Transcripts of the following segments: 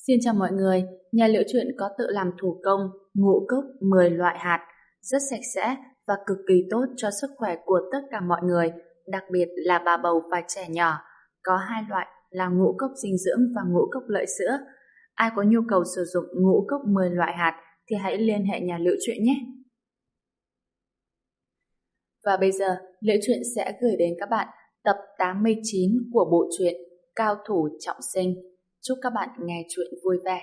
Xin chào mọi người, nhà Liễu Chuyện có tự làm thủ công ngũ cốc 10 loại hạt, rất sạch sẽ và cực kỳ tốt cho sức khỏe của tất cả mọi người, đặc biệt là bà bầu và trẻ nhỏ. Có hai loại là ngũ cốc dinh dưỡng và ngũ cốc lợi sữa. Ai có nhu cầu sử dụng ngũ cốc 10 loại hạt thì hãy liên hệ nhà Liễu Chuyện nhé. Và bây giờ, Liễu Chuyện sẽ gửi đến các bạn tập 89 của bộ truyện Cao thủ trọng sinh. Chúc các bạn nghe chuyện vui vẻ.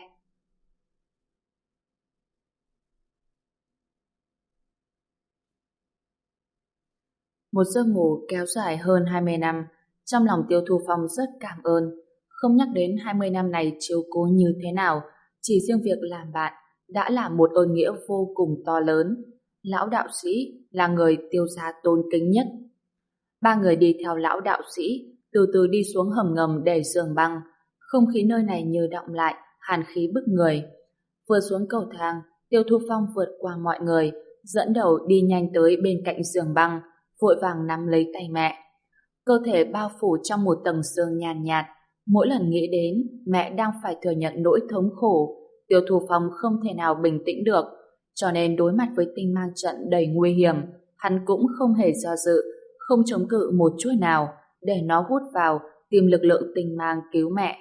Một giấc ngủ kéo dài hơn 20 năm, trong lòng Tiêu Thu Phong rất cảm ơn. Không nhắc đến 20 năm này chiếu cố như thế nào, chỉ riêng việc làm bạn đã là một ơn nghĩa vô cùng to lớn. Lão đạo sĩ là người Tiêu gia tôn kính nhất. Ba người đi theo lão đạo sĩ, từ từ đi xuống hầm ngầm để giường băng. Không khí nơi này như đọng lại, hàn khí bức người. Vừa xuống cầu thang, Tiêu Thu Phong vượt qua mọi người, dẫn đầu đi nhanh tới bên cạnh giường băng, vội vàng nắm lấy tay mẹ. Cơ thể bao phủ trong một tầng sương nhàn nhạt, mỗi lần nghĩ đến mẹ đang phải thừa nhận nỗi thống khổ, Tiêu Thu Phong không thể nào bình tĩnh được, cho nên đối mặt với tinh mang trận đầy nguy hiểm, hắn cũng không hề do dự, không chống cự một chút nào, để nó hút vào, tìm lực lượng tinh mang cứu mẹ.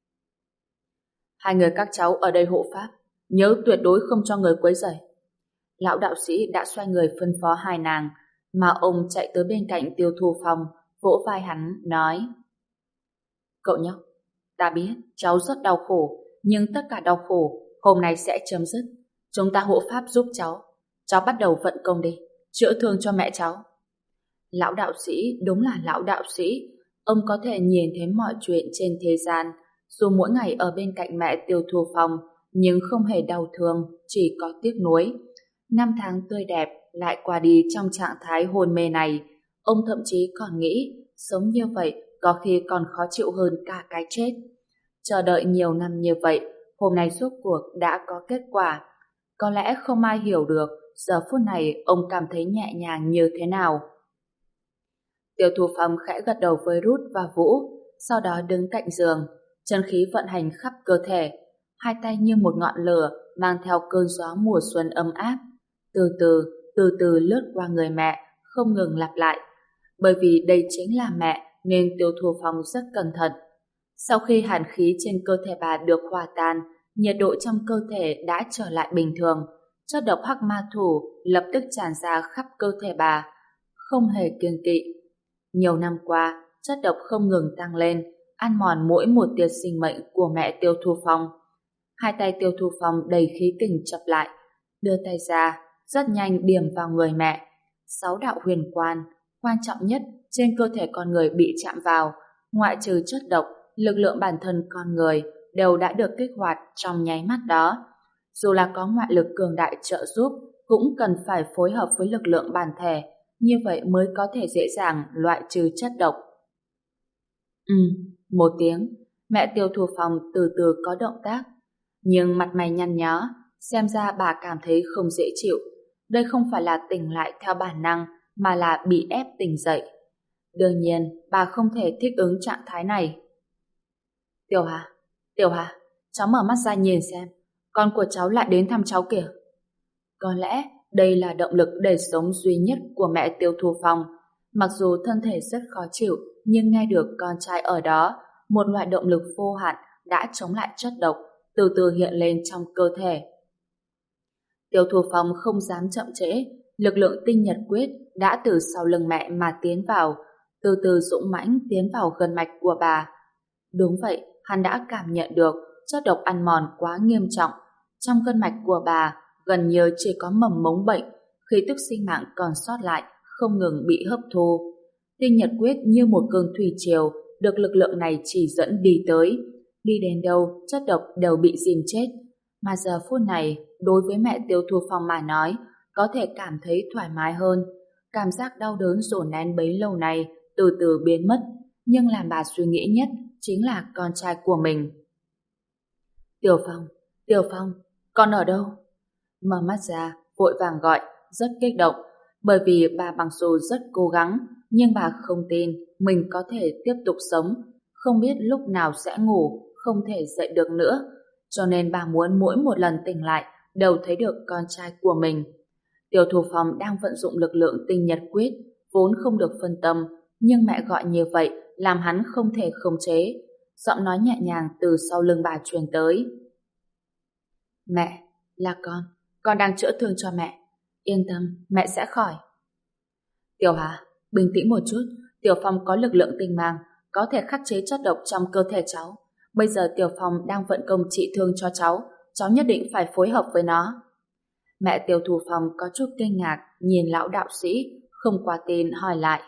Hai người các cháu ở đây hộ pháp, nhớ tuyệt đối không cho người quấy rầy. Lão đạo sĩ đã xoay người phân phó hai nàng, mà ông chạy tới bên cạnh Tiêu Thu Phong, vỗ vai hắn, nói: Cậu nhóc, ta biết cháu rất đau khổ, nhưng tất cả đau khổ hôm nay sẽ chấm dứt. Chúng ta hộ pháp giúp cháu. Cháu bắt đầu vận công đi, chữa thương cho mẹ cháu. Lão đạo sĩ đúng là lão đạo sĩ. Ông có thể nhìn thấy mọi chuyện trên thế gian. Dù mỗi ngày ở bên cạnh mẹ Tiêu Thu Phong, nhưng không hề đau thương, chỉ có tiếc nuối. Năm tháng tươi đẹp lại qua đi trong trạng thái hôn mê này. Ông thậm chí còn nghĩ sống như vậy có khi còn khó chịu hơn cả cái chết. Chờ đợi nhiều năm như vậy, hôm nay rốt cuộc đã có kết quả. Có lẽ không ai hiểu được giờ phút này ông cảm thấy nhẹ nhàng như thế nào. Tiêu Thu Phong khẽ gật đầu với Rút và Vũ, sau đó đứng cạnh giường, chân khí vận hành khắp cơ thể, hai tay như một ngọn lửa mang theo cơn gió mùa xuân ấm áp, từ từ lướt qua người mẹ, không ngừng lặp lại. Bởi vì đây chính là mẹ nên Tiêu Thu Phong rất cẩn thận. Sau khi hàn khí trên cơ thể bà được hòa tan, nhiệt độ trong cơ thể đã trở lại bình thường, chất độc hắc ma thủ lập tức tràn ra khắp cơ thể bà, không hề kiêng kỵ. Nhiều năm qua, chất độc không ngừng tăng lên, ăn mòn mỗi một tia sinh mệnh của mẹ Tiêu Thu Phong. Hai tay Tiêu Thu Phong đầy khí kình chập lại, đưa tay ra, rất nhanh điểm vào người mẹ. 6 đạo huyền quan trọng nhất trên cơ thể con người bị chạm vào, ngoại trừ chất độc, lực lượng bản thân con người đều đã được kích hoạt trong nháy mắt đó. Dù là có ngoại lực cường đại trợ giúp, cũng cần phải phối hợp với lực lượng bản thể, như vậy mới có thể dễ dàng loại trừ chất độc. Một tiếng, mẹ Tiêu Thu Phong từ từ có động tác, nhưng mặt mày nhăn nhó, xem ra bà cảm thấy không dễ chịu. Đây không phải là tỉnh lại theo bản năng, mà là bị ép tỉnh dậy. Đương nhiên, bà không thể thích ứng trạng thái này. Tiểu Hà, cháu mở mắt ra nhìn xem, con của cháu lại đến thăm cháu kìa. Có lẽ đây là động lực để sống duy nhất của mẹ Tiêu Thu Phong. Mặc dù thân thể rất khó chịu, nhưng nghe được con trai ở đó, một loại động lực vô hạn đã chống lại chất độc, từ từ hiện lên trong cơ thể. Tiêu Thu Phong không dám chậm trễ, lực lượng tinh nhật quyết đã từ sau lưng mẹ mà tiến vào, từ từ dũng mãnh tiến vào gân mạch của bà. Đúng vậy, hắn đã cảm nhận được chất độc ăn mòn quá nghiêm trọng. Trong gân mạch của bà gần như chỉ có mầm mống bệnh, khí tức sinh mạng còn sót lại không ngừng bị hấp thu. Tinh nhật quyết như một cơn thủy triều được lực lượng này chỉ dẫn đi tới. Đi đến đâu, chất độc đều bị dìm chết. Mà giờ phút này, đối với mẹ Tiêu Thu Phong mà nói, có thể cảm thấy thoải mái hơn. Cảm giác đau đớn dồn nén bấy lâu này từ từ biến mất, nhưng làm bà suy nghĩ nhất chính là con trai của mình. Tiểu Phong, con ở đâu? Mở mắt ra, vội vàng gọi, rất kích động, bởi vì bà mặc dù rất cố gắng, nhưng bà không tin mình có thể tiếp tục sống, không biết lúc nào sẽ ngủ, không thể dậy được nữa. cho nên bà muốn mỗi một lần tỉnh lại đều thấy được con trai của mình. Tiêu Thu Phong đang vận dụng lực lượng tinh nhật quyết, vốn không được phân tâm, nhưng mẹ gọi như vậy làm hắn không thể khống chế. Giọng nói nhẹ nhàng từ sau lưng bà truyền tới. Mẹ, là con đang chữa thương cho mẹ. Yên tâm, mẹ sẽ khỏi. Tiểu Hà, bình tĩnh một chút. Tiểu Phong có lực lượng tinh mang, có thể khắc chế chất độc trong cơ thể cháu. Bây giờ Tiểu Phong đang vận công trị thương cho cháu nhất định phải phối hợp với nó. Mẹ Tiêu Thu Phong có chút kinh ngạc, nhìn lão đạo sĩ, không qua tin hỏi lại.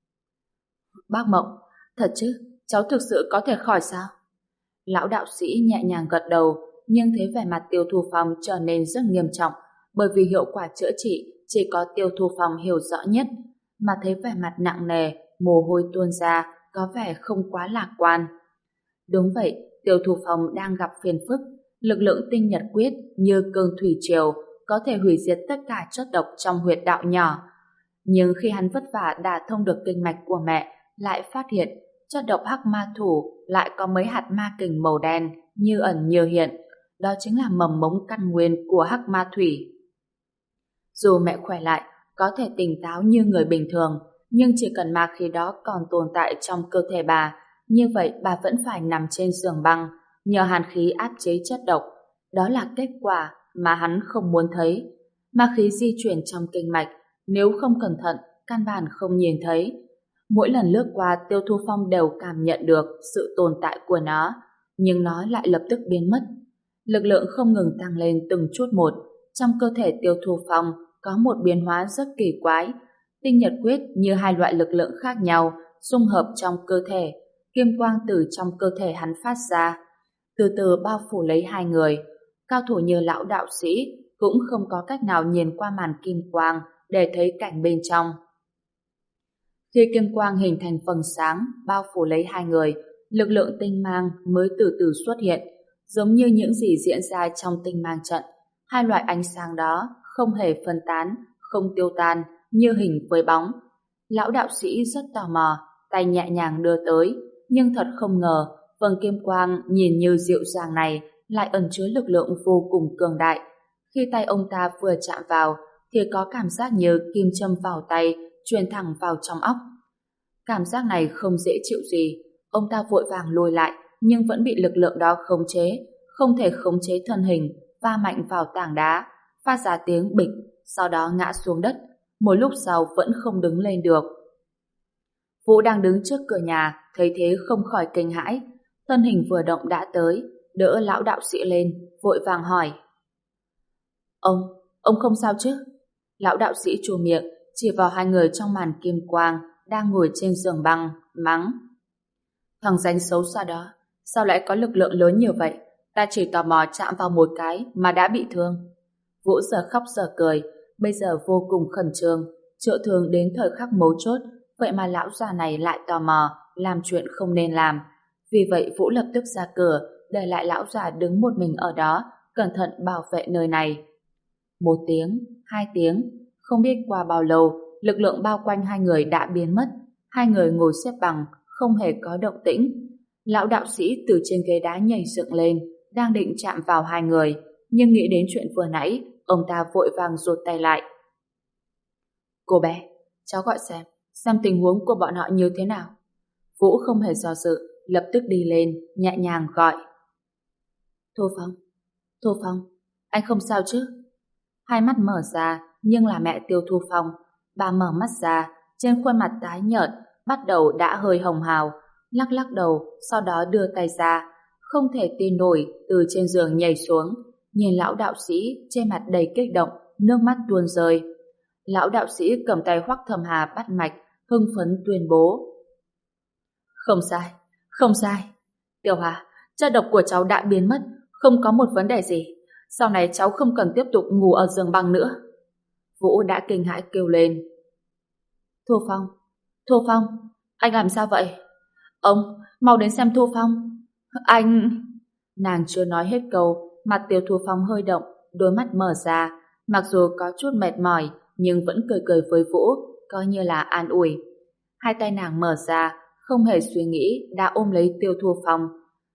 Bác Mộng, thật chứ, cháu thực sự có thể khỏi sao? Lão đạo sĩ nhẹ nhàng gật đầu, nhưng thấy vẻ mặt Tiêu Thu Phong trở nên rất nghiêm trọng, bởi vì hiệu quả chữa trị chỉ có Tiêu Thu Phong hiểu rõ nhất, mà thấy vẻ mặt nặng nề, mồ hôi tuôn ra, có vẻ không quá lạc quan. Đúng vậy, Tiêu Thu Phong đang gặp phiền phức, lực lượng tinh nhật quyết như cơn thủy triều có thể hủy diệt tất cả chất độc trong huyệt đạo nhỏ. Nhưng khi hắn vất vả đả thông được kinh mạch của mẹ, lại phát hiện chất độc hắc ma thủ lại có mấy hạt ma kình màu đen như ẩn như hiện. Đó chính là mầm mống căn nguyên của hắc ma thủy. Dù mẹ khỏe lại, có thể tỉnh táo như người bình thường, nhưng chỉ cần ma khí đó còn tồn tại trong cơ thể bà, như vậy bà vẫn phải nằm trên giường băng, nhờ hàn khí áp chế chất độc. Đó là kết quả mà hắn không muốn thấy. Ma khí di chuyển trong kinh mạch, nếu không cẩn thận, căn bản không nhìn thấy. Mỗi lần lướt qua, Tiêu Thu Phong đều cảm nhận được sự tồn tại của nó, nhưng nó lại lập tức biến mất. Lực lượng không ngừng tăng lên từng chút một. Trong cơ thể Tiêu Thu Phong có một biến hóa rất kỳ quái. Tinh nhật quyết như hai loại lực lượng khác nhau xung hợp trong cơ thể. Kim quang từ trong cơ thể hắn phát ra, từ từ bao phủ lấy hai người. Cao thủ như lão đạo sĩ cũng không có cách nào nhìn qua màn kim quang để thấy cảnh bên trong. Khi kim quang hình thành vầng sáng bao phủ lấy hai người, lực lượng tinh mang mới từ từ xuất hiện, giống như những gì diễn ra trong tinh mang trận. Hai loại ánh sáng đó không hề phân tán, không tiêu tan, như hình với bóng. Lão đạo sĩ rất tò mò, tay nhẹ nhàng đưa tới, nhưng thật không ngờ, vầng kim quang nhìn như dịu dàng này lại ẩn chứa lực lượng vô cùng cường đại. Khi tay ông ta vừa chạm vào, thì có cảm giác như kim châm vào tay, truyền thẳng vào trong óc. Cảm giác này không dễ chịu gì, ông ta vội vàng lùi lại, nhưng vẫn bị lực lượng đó khống chế, không thể khống chế thân hình, va mạnh vào tảng đá, phát ra tiếng bịch, sau đó ngã xuống đất, một lúc sau vẫn không đứng lên được. Vũ đang đứng trước cửa nhà, thấy thế không khỏi kinh hãi, thân hình vừa động đã tới, đỡ lão đạo sĩ lên, vội vàng hỏi. Ông không sao chứ? Lão đạo sĩ trù miệng, chỉ vào hai người trong màn kim quang, đang ngồi trên giường băng, mắng. Thằng danh xấu xa đó, sao lại có lực lượng lớn như vậy? Ta chỉ tò mò chạm vào một cái mà đã bị thương. Vũ giờ khóc giờ cười, bây giờ vô cùng khẩn trương, chữa thương đến thời khắc mấu chốt, vậy mà lão già này lại tò mò, làm chuyện không nên làm. Vì vậy Vũ lập tức ra cửa, để lại lão già đứng một mình ở đó, cẩn thận bảo vệ nơi này. 1 tiếng, 2 tiếng, không biết qua bao lâu, lực lượng bao quanh hai người đã biến mất. Hai người ngồi xếp bằng, không hề có động tĩnh. Lão đạo sĩ từ trên ghế đá nhảy dựng lên, đang định chạm vào hai người, nhưng nghĩ đến chuyện vừa nãy, ông ta vội vàng rụt tay lại. Cô bé, cháu gọi xem tình huống của bọn họ như thế nào. Vũ không hề do dự, lập tức đi lên, nhẹ nhàng gọi. Thu Phong, anh không sao chứ? Hai mắt mở ra, nhưng là mẹ Tiêu Thu Phong. Bà mở mắt ra, trên khuôn mặt tái nhợt, bắt đầu đã hơi hồng hào, lắc lắc đầu, sau đó đưa tay ra, không thể tin nổi từ trên giường nhảy xuống, nhìn lão đạo sĩ trên mặt đầy kích động, nước mắt tuôn rơi. Lão đạo sĩ cầm tay Hoắc Thầm Hà bắt mạch, hưng phấn tuyên bố. Không sai. Tiểu Hà, chất độc của cháu đã biến mất, không có một vấn đề gì. Sau này cháu không cần tiếp tục ngủ ở giường băng nữa. Vũ đã kinh hãi kêu lên. Thu Phong, anh làm sao vậy? Ông, mau đến xem Thu Phong. Anh... Nàng chưa nói hết câu, mặt Tiêu Thu Phong hơi động, đôi mắt mở ra, mặc dù có chút mệt mỏi, nhưng vẫn cười cười với Vũ, coi như là an ủi. Hai tay nàng mở ra, không hề suy nghĩ đã ôm lấy Tiêu Thu Phong.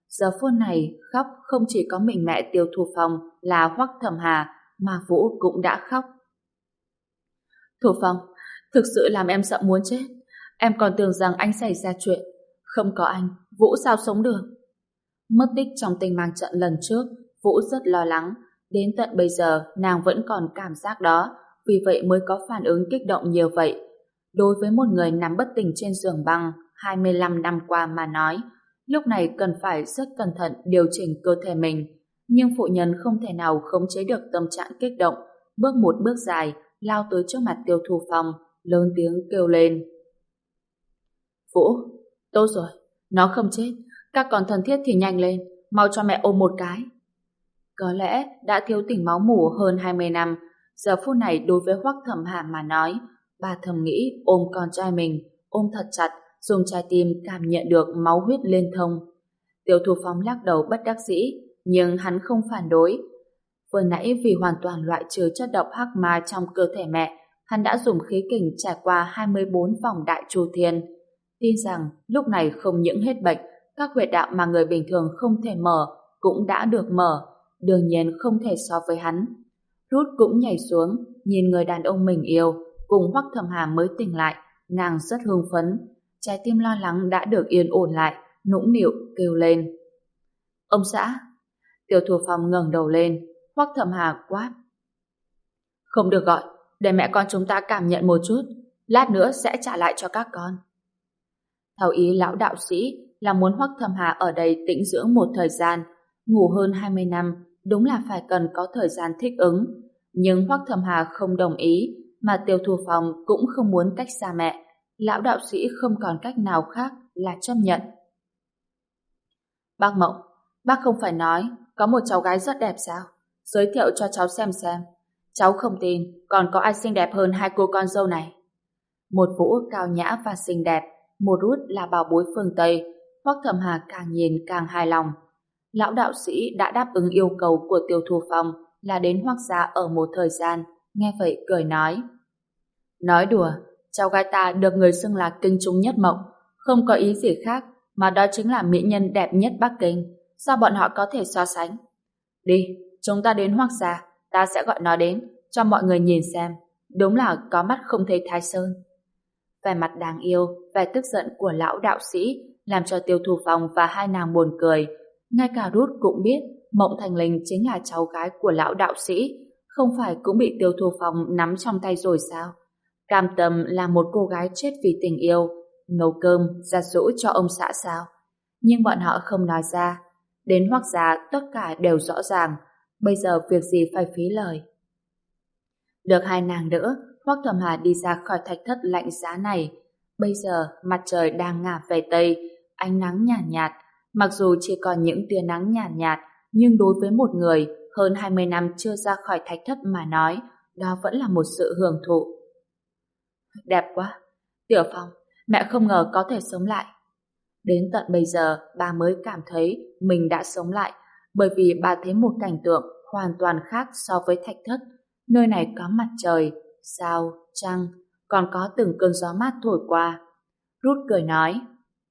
Giờ phút này khóc không chỉ có mình mẹ Tiêu Thu Phong là Hoắc Thẩm Hà, mà Vũ cũng đã khóc. Thu Phong, thực sự làm em sợ muốn chết. Em còn tưởng rằng anh xảy ra chuyện. Không có anh, Vũ sao sống được? Mất tích trong tình mang trận lần trước, Vũ rất lo lắng. Đến tận bây giờ, nàng vẫn còn cảm giác đó, vì vậy mới có phản ứng kích động nhiều vậy. Đối với một người nằm bất tỉnh trên giường băng 25 năm qua mà nói, lúc này cần phải rất cẩn thận điều chỉnh cơ thể mình. Nhưng phụ nhân không thể nào khống chế được tâm trạng kích động, bước một bước dài, lao tới trước mặt Tiêu Thu Phong, lớn tiếng kêu lên. Vũ, tốt rồi, nó không chết, các con thân thiết thì nhanh lên, mau cho mẹ ôm một cái. Có lẽ đã thiếu tỉnh máu mủ hơn 20 năm, giờ phút này đối với Hoắc Thẩm Hà mà nói, bà thầm nghĩ ôm con trai mình, ôm thật chặt, dùng trái tim cảm nhận được máu huyết liên thông. Tiêu Thu Phong lắc đầu bất đắc dĩ, nhưng hắn không phản đối. Vừa nãy vì hoàn toàn loại trừ chất độc hắc ma trong cơ thể mẹ, hắn đã dùng khí kình trải qua 24 vòng đại chu thiên. Tin rằng lúc này không những hết bệnh, các huyệt đạo mà người bình thường không thể mở cũng đã được mở, đương nhiên không thể so với hắn. Rút cũng nhảy xuống, nhìn người đàn ông mình yêu, cùng Hoắc Thẩm Hà mới tỉnh lại, nàng rất hưng phấn, trái tim lo lắng đã được yên ổn lại, nũng nịu kêu lên. Ông xã! Tiêu Thu Phong ngẩng đầu lên, Hoắc Thẩm Hà quát. Không được gọi, để mẹ con chúng ta cảm nhận một chút, lát nữa sẽ trả lại cho các con. Theo ý lão đạo sĩ là muốn Hoắc Thẩm Hà ở đây tĩnh dưỡng một thời gian, ngủ hơn 20 năm, đúng là phải cần có thời gian thích ứng. Nhưng Hoắc Thẩm Hà không đồng ý, mà Tiêu Thu Phong cũng không muốn cách xa mẹ. Lão đạo sĩ không còn cách nào khác là chấp nhận. Bác Mộng, bác không phải nói có một cháu gái rất đẹp sao? Giới thiệu cho cháu xem. Cháu không tin còn có ai xinh đẹp hơn hai cô con dâu này. Một Vũ cao nhã và xinh đẹp, một Rút là bảo bối phương Tây. Hoắc Thẩm Hà càng nhìn càng hài lòng. Lão đạo sĩ đã đáp ứng yêu cầu của Tiêu Thu Phong là đến Hoắc gia ở một thời gian, nghe vậy cười nói. Nói đùa, cháu gái ta được người xưng là kinh trung nhất mộng, không có ý gì khác, mà đó chính là mỹ nhân đẹp nhất Bắc Kinh. Sao bọn họ có thể so sánh? Đi, chúng ta đến Hoắc gia, ta sẽ gọi nó đến, cho mọi người nhìn xem. Đúng là có mắt không thấy Thái Sơn. Vẻ mặt đáng yêu, vẻ tức giận của lão đạo sĩ làm cho Tiêu Thu Phong và hai nàng buồn cười. Ngay cả Rút cũng biết Mộng Thành Linh chính là cháu gái của lão đạo sĩ, không phải cũng bị Tiêu Thu Phong nắm trong tay rồi sao? Cam tâm là một cô gái chết vì tình yêu, nấu cơm, giặt giũ cho ông xã sao? Nhưng bọn họ không nói ra. Đến Hoắc gia tất cả đều rõ ràng, bây giờ việc gì phải phí lời. Được hai nàng đỡ, Hoắc Thẩm Hà đi ra khỏi thạch thất lạnh giá này. Bây giờ mặt trời đang ngả về Tây, ánh nắng nhàn nhạt, mặc dù chỉ còn những tia nắng nhàn nhạt, nhưng đối với một người hơn 20 năm chưa ra khỏi thạch thất mà nói, đó vẫn là một sự hưởng thụ. Đẹp quá! Tiểu Phong, mẹ không ngờ có thể sống lại. Đến tận bây giờ, bà mới cảm thấy mình đã sống lại, bởi vì bà thấy một cảnh tượng hoàn toàn khác so với thạch thất. Nơi này có mặt trời, sao, trăng, còn có từng cơn gió mát thổi qua. Rút cười nói.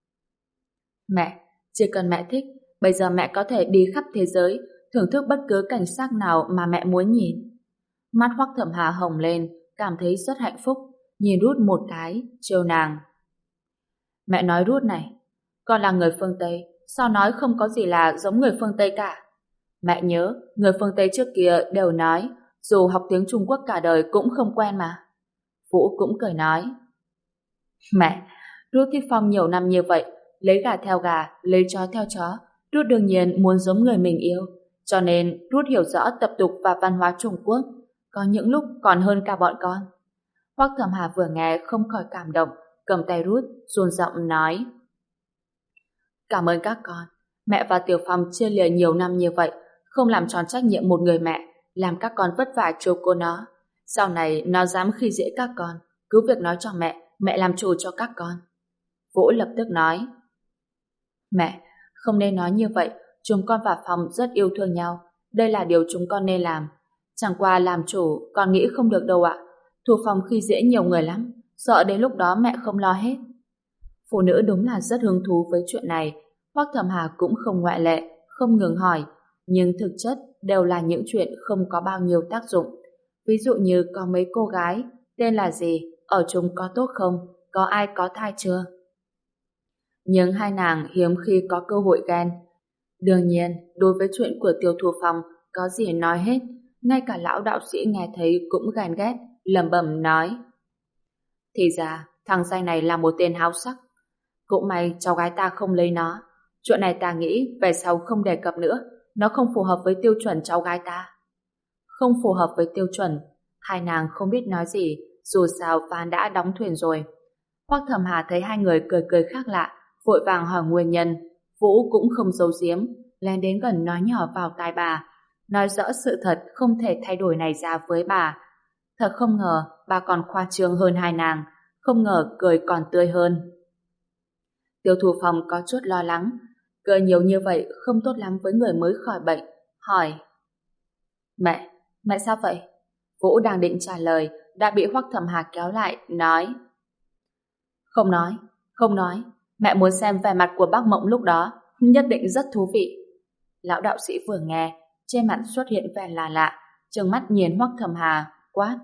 Mẹ, chỉ cần mẹ thích, bây giờ mẹ có thể đi khắp thế giới, thưởng thức bất cứ cảnh sắc nào mà mẹ muốn nhìn. Mắt Hoắc Thẩm Hà hồng lên, cảm thấy rất hạnh phúc, nhìn Rút một cái, trêu nàng. Mẹ nói Rút này, con là người phương Tây, sao nói không có gì là giống người phương Tây cả. Mẹ nhớ, người phương Tây trước kia đều nói, dù học tiếng Trung Quốc cả đời cũng không quen mà. Vũ cũng cười nói. Mẹ, Rút thích Phong nhiều năm như vậy, lấy gà theo gà, lấy chó theo chó, Rút đương nhiên muốn giống người mình yêu, cho nên Rút hiểu rõ tập tục và văn hóa Trung Quốc, có những lúc còn hơn cả bọn con. Hoắc Thẩm Hà vừa nghe không khỏi cảm động, cầm tay Rút, run giọng nói. Cảm ơn các con, mẹ và Tiểu Phong chia lìa nhiều năm như vậy, không làm tròn trách nhiệm một người mẹ, làm các con vất vả chiều cô nó. Sau này nó dám khi dễ các con, cứ việc nói cho mẹ làm chủ cho các con. Vũ lập tức nói. Mẹ, không nên nói như vậy, chúng con và Phong rất yêu thương nhau, đây là điều chúng con nên làm. Chẳng qua làm chủ, con nghĩ không được đâu ạ. Thu Phong khi dễ nhiều người lắm, sợ đến lúc đó mẹ không lo hết. Phụ nữ đúng là rất hứng thú với chuyện này. Hoắc Thẩm Hà cũng không ngoại lệ, không ngừng hỏi, nhưng thực chất đều là những chuyện không có bao nhiêu tác dụng. Ví dụ như có mấy cô gái, tên là gì, ở chung có tốt không, có ai có thai chưa? Nhưng hai nàng hiếm khi có cơ hội ghen. Đương nhiên, đối với chuyện của Tiêu Thu Phong, có gì nói hết, ngay cả lão đạo sĩ nghe thấy cũng ghen ghét, lẩm bẩm nói. Thì ra, thằng danh này là một tên háo sắc. Cũng may cháu gái ta không lấy nó. Chuyện này ta nghĩ về sau không đề cập nữa, nó không phù hợp với tiêu chuẩn cháu gái ta. Không phù hợp với tiêu chuẩn, hai nàng không biết nói gì, dù sao ván đã đóng thuyền rồi. Hoắc Thẩm Hà thấy hai người cười cười khác lạ, vội vàng hỏi nguyên nhân. Vũ cũng không giấu giếm, len đến gần nói nhỏ vào tai bà, nói rõ sự thật không thể thay đổi này ra với bà. Thật không ngờ bà còn khoa trương hơn hai nàng, không ngờ cười còn tươi hơn. Tiêu Thu Phong có chút lo lắng, cười nhiều như vậy không tốt lắm với người mới khỏi bệnh, hỏi: Mẹ sao vậy? Vũ đang định trả lời, đã bị Hoắc Thẩm Hà kéo lại, nói: Không nói, mẹ muốn xem vẻ mặt của bác Mộng lúc đó, nhất định rất thú vị. Lão đạo sĩ vừa nghe, trên mặt xuất hiện vẻ là lạ, trừng mắt nhìn Hoắc Thẩm Hà, quát: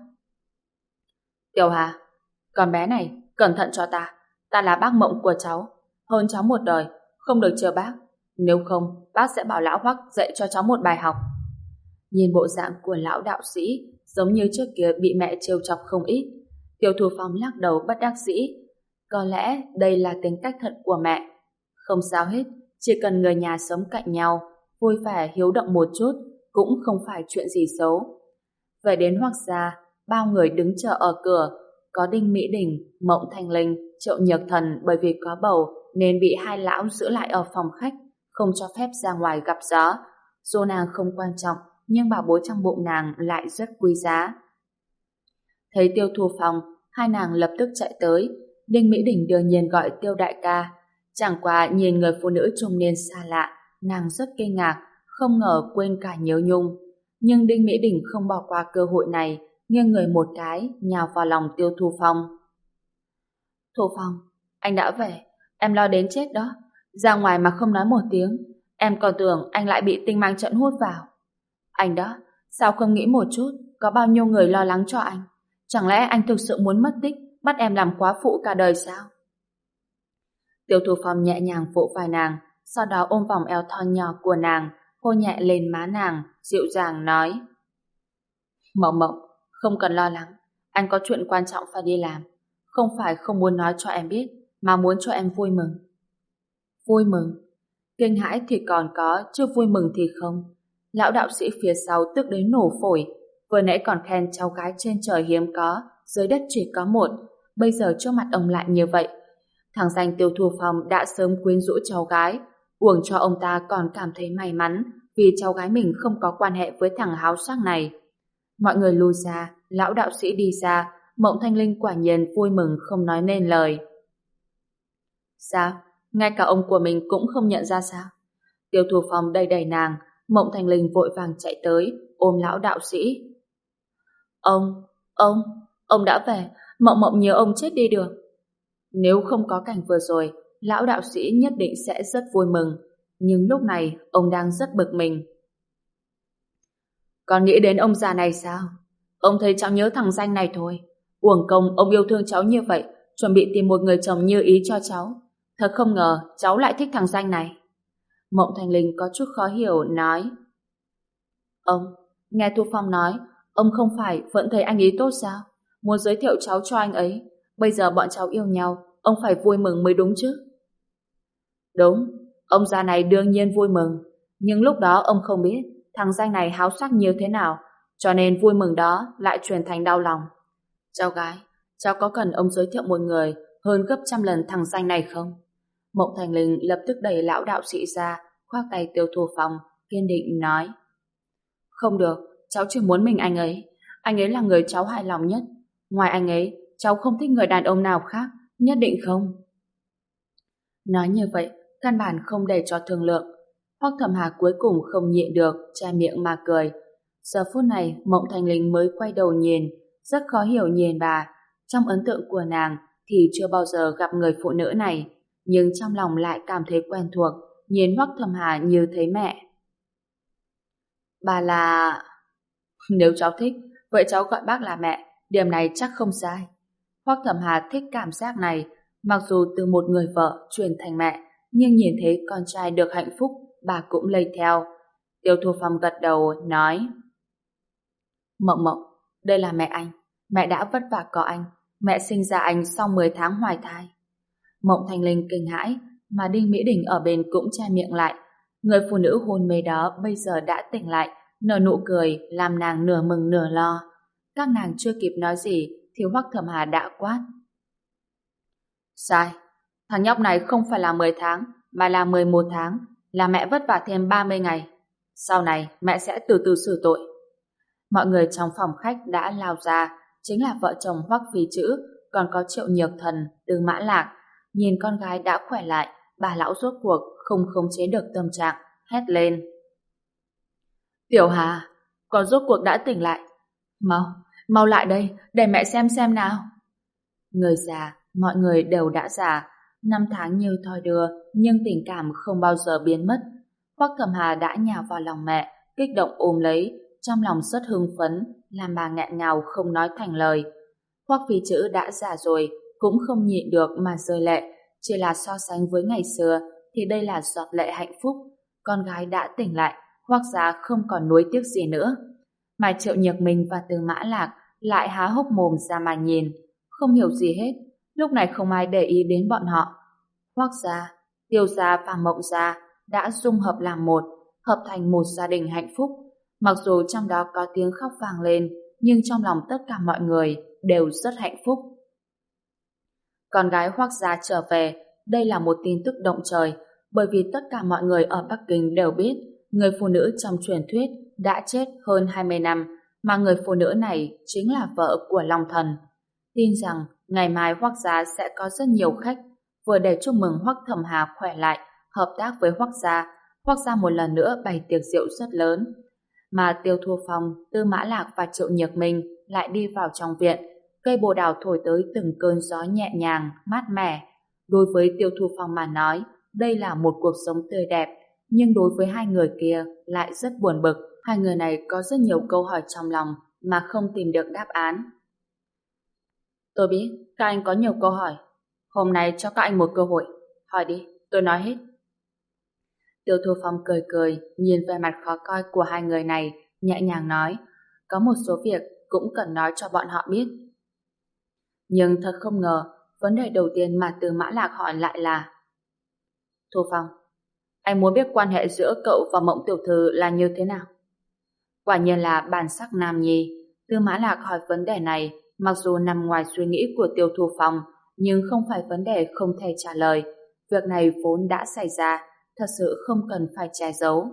Tiểu Hà, con bé này, cẩn thận cho ta là bác Mộng của cháu, hơn cháu một đời, không được trêu bác, nếu không, bác sẽ bảo lão Hoắc dạy cho cháu một bài học. Nhìn bộ dạng của lão đạo sĩ, giống như trước kia bị mẹ trêu chọc không ít. Tiêu Thu Phong lắc đầu bất đắc dĩ. Có lẽ đây là tính cách thật của mẹ. Không sao hết, chỉ cần người nhà sống cạnh nhau, vui vẻ hiếu động một chút, cũng không phải chuyện gì xấu. Về đến Hoắc gia, bao người đứng chờ ở cửa, có Đinh Mỹ Đình, Mộng Thanh Linh, Triệu Nhược Thần bởi vì có bầu nên bị hai lão giữ lại ở phòng khách, không cho phép ra ngoài gặp gió. Dù nàng không quan trọng, nhưng bảo bối trong bụng nàng lại rất quý giá. Thấy Tiêu Thu Phong, hai nàng lập tức chạy tới. Đinh Mỹ Đình đương nhiên gọi Tiêu đại ca. Chẳng qua nhìn người phụ nữ trung niên xa lạ, nàng rất kinh ngạc, không ngờ quên cả nhớ nhung. Nhưng Đinh Mỹ Đình không bỏ qua cơ hội này, nghiêng người một cái, nhào vào lòng Tiêu Thu Phong. Thu Phong, anh đã về, em lo đến chết đó. Ra ngoài mà không nói một tiếng, em còn tưởng anh lại bị tinh mang trận hút vào. Anh đó, sao không nghĩ một chút, có bao nhiêu người lo lắng cho anh? Chẳng lẽ anh thực sự muốn mất tích, bắt em làm quá phụ cả đời sao? Tiêu Thu Phong nhẹ nhàng vỗ vai nàng, sau đó ôm vòng eo thon nhỏ của nàng, hôn nhẹ lên má nàng, dịu dàng nói: Mộng Mộng, không cần lo lắng, anh có chuyện quan trọng phải đi làm. Không phải không muốn nói cho em biết, mà muốn cho em vui mừng. Vui mừng? Kinh hãi thì còn có, chứ vui mừng thì không. Lão đạo sĩ phía sau tức đến nổ phổi, vừa nãy còn khen cháu gái trên trời hiếm có, dưới đất chỉ có một, bây giờ trước mặt ông lại như vậy. Thằng danh Tiêu Thu Phong đã sớm quyến rũ cháu gái, uổng cho ông ta còn cảm thấy may mắn vì cháu gái mình không có quan hệ với thằng háo sắc này. Mọi người lui ra, lão đạo sĩ đi ra, Mộng Thanh Linh quả nhiên vui mừng không nói nên lời. Sao? Ngay cả ông của mình cũng không nhận ra sao? Tiêu Thu Phong đầy đầy nàng, Mộng Thanh Linh vội vàng chạy tới, ôm lão đạo sĩ. Ông đã về, Mộng Mộng nhớ ông chết đi được. Nếu không có cảnh vừa rồi, lão đạo sĩ nhất định sẽ rất vui mừng, nhưng lúc này ông đang rất bực mình. Còn nghĩ đến ông già này sao? Ông thấy cháu nhớ thằng danh này thôi. Uổng công ông yêu thương cháu như vậy, chuẩn bị tìm một người chồng như ý cho cháu. Thật không ngờ cháu lại thích thằng danh này. Mộng Thành Linh có chút khó hiểu nói: Nghe Thu Phong nói, ông không phải vẫn thấy anh ấy tốt sao? Muốn giới thiệu cháu cho anh ấy. Bây giờ bọn cháu yêu nhau, ông phải vui mừng mới đúng chứ. Đúng, ông già này đương nhiên vui mừng. Nhưng lúc đó ông không biết thằng danh này háo sắc như thế nào, cho nên vui mừng đó lại chuyển thành đau lòng. Cháu gái, cháu có cần ông giới thiệu một người hơn gấp trăm lần thằng danh này không? Mộng Thành Linh lập tức đẩy lão đạo sĩ ra, khoác tay Tiêu Thu Phong, kiên định nói: Không được, cháu chỉ muốn mình anh ấy. Anh ấy là người cháu hài lòng nhất. Ngoài anh ấy, cháu không thích người đàn ông nào khác, nhất định không? Nói như vậy, căn bản không để cho thương lượng. Hoắc Thẩm Hà cuối cùng không nhịn được, che miệng mà cười. Giờ phút này, Mộng Thành Linh mới quay đầu nhìn, rất khó hiểu nhìn bà. Trong ấn tượng của nàng thì chưa bao giờ gặp người phụ nữ này, nhưng trong lòng lại cảm thấy quen thuộc. nhìn Hoắc Thẩm Hà như thấy mẹ. Bà là... Nếu cháu thích, vậy cháu gọi bác là mẹ, điểm này chắc không sai. Hoắc Thẩm Hà thích cảm giác này, mặc dù từ một người vợ chuyển thành mẹ, nhưng nhìn thấy con trai được hạnh phúc, bà cũng lây theo. Tiêu Thu Phong gật đầu, nói: Mộng Mộng, đây là mẹ anh. Mẹ đã vất vả có anh. Mẹ sinh ra anh sau 10 tháng hoài thai. Mộng Thanh Linh kinh hãi, mà Đinh Mỹ Đình ở bên cũng che miệng lại. Người phụ nữ hôn mê đó bây giờ đã tỉnh lại, nở nụ cười làm nàng nửa mừng nửa lo. Các nàng chưa kịp nói gì thì Hoắc Thẩm Hà đã quát: Sai, thằng nhóc này không phải là 10 tháng mà là 11 tháng, là mẹ vất vả thêm 30 ngày. Sau này mẹ sẽ từ từ xử tội. Mọi người trong phòng khách đã lao ra, chính là vợ chồng Hoắc Phi Chữ, còn có Triệu Nhược Thần, Tư Mã Lạc. Nhìn con gái đã khỏe lại, bà lão rốt cuộc không khống chế được tâm trạng, hét lên: Tiểu Hà, con rốt cuộc đã tỉnh lại. Mau lại đây, để mẹ xem nào. Người già, mọi người đều đã già, năm tháng như thoi đưa, nhưng tình cảm không bao giờ biến mất. Hoắc Thẩm Hà đã nhào vào lòng mẹ, kích động ôm lấy, trong lòng rất hưng phấn, làm bà nghẹn ngào không nói thành lời. Hoắc Phi Chữ đã già rồi, cũng không nhịn được mà rơi lệ, chỉ là so sánh với ngày xưa thì đây là giọt lệ hạnh phúc. Con gái đã tỉnh lại, Hoắc gia không còn nuối tiếc gì nữa. Mà Triệu Nhược Minh và Tư Mã Lạc lại há hốc mồm ra mà nhìn, không hiểu gì hết. Lúc này không ai để ý đến bọn họ. Hoắc gia, Tiêu gia và Mộng gia đã dung hợp làm một, hợp thành một gia đình hạnh phúc. Mặc dù trong đó có tiếng khóc vang lên, nhưng trong lòng tất cả mọi người đều rất hạnh phúc. Con gái Hoắc gia trở về, đây là một tin tức động trời, bởi vì tất cả mọi người ở Bắc Kinh đều biết người phụ nữ trong truyền thuyết đã chết hơn 20 năm, mà người phụ nữ này chính là vợ của Long Thần. Tin rằng ngày mai Hoắc gia sẽ có rất nhiều khách, vừa để chúc mừng Hoắc Thẩm Hà khỏe lại, hợp tác với Hoắc gia một lần nữa bày tiệc rượu rất lớn. Mà Tiêu Thu Phong, Tư Mã Lạc và Triệu Nhược Minh lại đi vào trong viện, cây bồ đào thổi tới từng cơn gió nhẹ nhàng, mát mẻ. Đối với Tiêu Thu Phong mà nói, đây là một cuộc sống tươi đẹp, nhưng đối với hai người kia lại rất buồn bực. Hai người này có rất nhiều câu hỏi trong lòng mà không tìm được đáp án. Tôi biết các anh có nhiều câu hỏi. Hôm nay cho các anh một cơ hội. Hỏi đi, tôi nói hết. Tiêu Thu Phong cười cười, nhìn về mặt khó coi của hai người này, nhẹ nhàng nói: Có một số việc cũng cần nói cho bọn họ biết. Nhưng thật không ngờ, vấn đề đầu tiên mà Tư Mã Lạc hỏi lại là: Thu Phong, anh muốn biết quan hệ giữa cậu và Mộng tiểu thư là như thế nào? Quả nhiên là bản sắc nam nhi. Tư Mã Lạc hỏi vấn đề này, mặc dù nằm ngoài suy nghĩ của Tiêu Thu Phong, nhưng không phải vấn đề không thể trả lời. Việc này vốn đã xảy ra, thật sự không cần phải che giấu.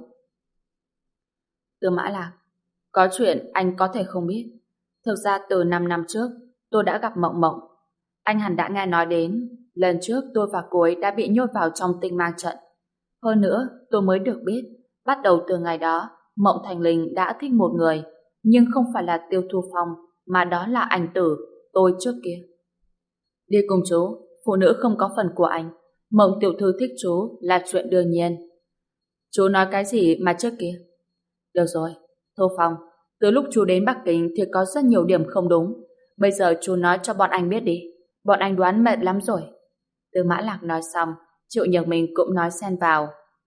Tư Mã Lạc, có chuyện anh có thể không biết. Thực ra từ 5 năm trước, tôi đã gặp Mộng Mộng. Anh hẳn đã nghe nói đến, lần trước tôi và cô ấy đã bị nhốt vào trong tinh mang trận. Hơn nữa, tôi mới được biết, bắt đầu từ ngày đó, Mộng Thành Linh đã thích một người, nhưng không phải là Tiêu Thu Phong, mà đó là anh Tử, tôi trước kia. Đi cùng chú, phụ nữ không có phần của anh. Mộng tiểu thư thích chú là chuyện đương nhiên. Chú nói cái gì mà trước kia? Được rồi, Thu Phong, từ lúc chú đến Bắc Kinh thì có rất nhiều điểm không đúng. Bây giờ chú nói cho bọn anh biết đi. Bọn anh đoán mệt lắm rồi. Tư Mã Lạc nói xong, Triệu Nhược Minh cũng nói xen vào.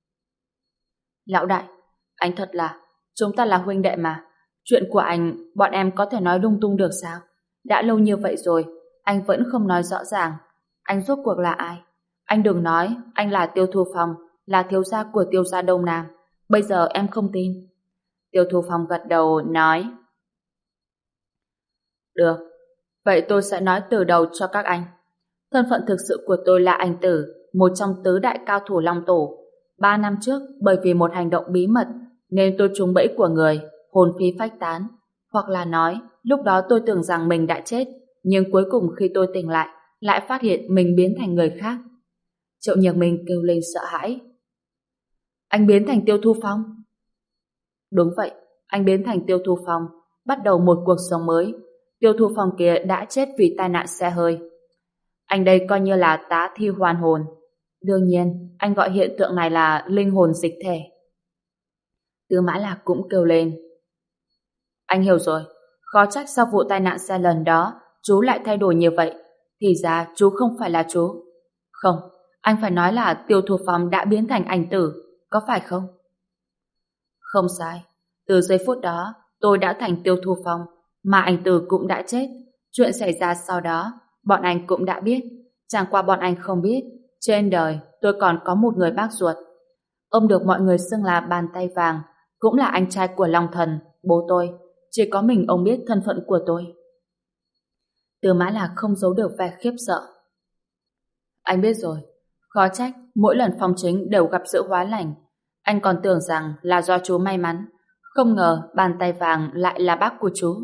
Lão đại, anh thật là, chúng ta là huynh đệ mà. Chuyện của anh, bọn em có thể nói lung tung được sao? Đã lâu như vậy rồi, anh vẫn không nói rõ ràng. Anh rốt cuộc là ai? Anh đừng nói, anh là Tiêu Thu Phong, là thiếu gia của Tiêu gia Đông Nam. Bây giờ em không tin. Tiêu Thu Phong gật đầu, nói. Được, vậy tôi sẽ nói từ đầu cho các anh. Thân phận thực sự của tôi là anh Tử, một trong tứ đại cao thủ Long Tổ. 3 năm trước, bởi vì một hành động bí mật, nên tôi trúng bẫy của người, hồn phi phách tán. Hoặc là nói, lúc đó tôi tưởng rằng mình đã chết, nhưng cuối cùng khi tôi tỉnh lại phát hiện mình biến thành người khác. Triệu Nhược Minh kêu lên sợ hãi. Anh biến thành Tiêu Thu Phong? Đúng vậy, anh biến thành Tiêu Thu Phong, bắt đầu một cuộc sống mới. Tiêu Thu Phong kia đã chết vì tai nạn xe hơi. Anh đây coi như là tá thi hoàn hồn. Đương nhiên, anh gọi hiện tượng này là linh hồn dịch thể. Tư Mã Lạc cũng kêu lên. Anh hiểu rồi, khó trách sau vụ tai nạn xe lần đó chú lại thay đổi như vậy. Thì ra chú không phải là chú. Không, anh phải nói là Tiêu Thu Phong đã biến thành ảnh tử, có phải không? Không sai, từ giây phút đó tôi đã thành Tiêu Thu Phong, mà ảnh tử cũng đã chết. Chuyện xảy ra sau đó, bọn anh cũng đã biết. Chẳng qua bọn anh không biết, trên đời tôi còn có một người bác ruột. Ông được mọi người xưng là bàn tay vàng, cũng là anh trai của Long Thần, bố tôi. Chỉ có mình ông biết thân phận của tôi. Tư Mã Lạc không giấu được vẻ khiếp sợ. Anh biết rồi, khó trách mỗi lần Phong Chính đều gặp sự hóa lành. Anh còn tưởng rằng là do chú may mắn, không ngờ bàn tay vàng lại là bác của chú.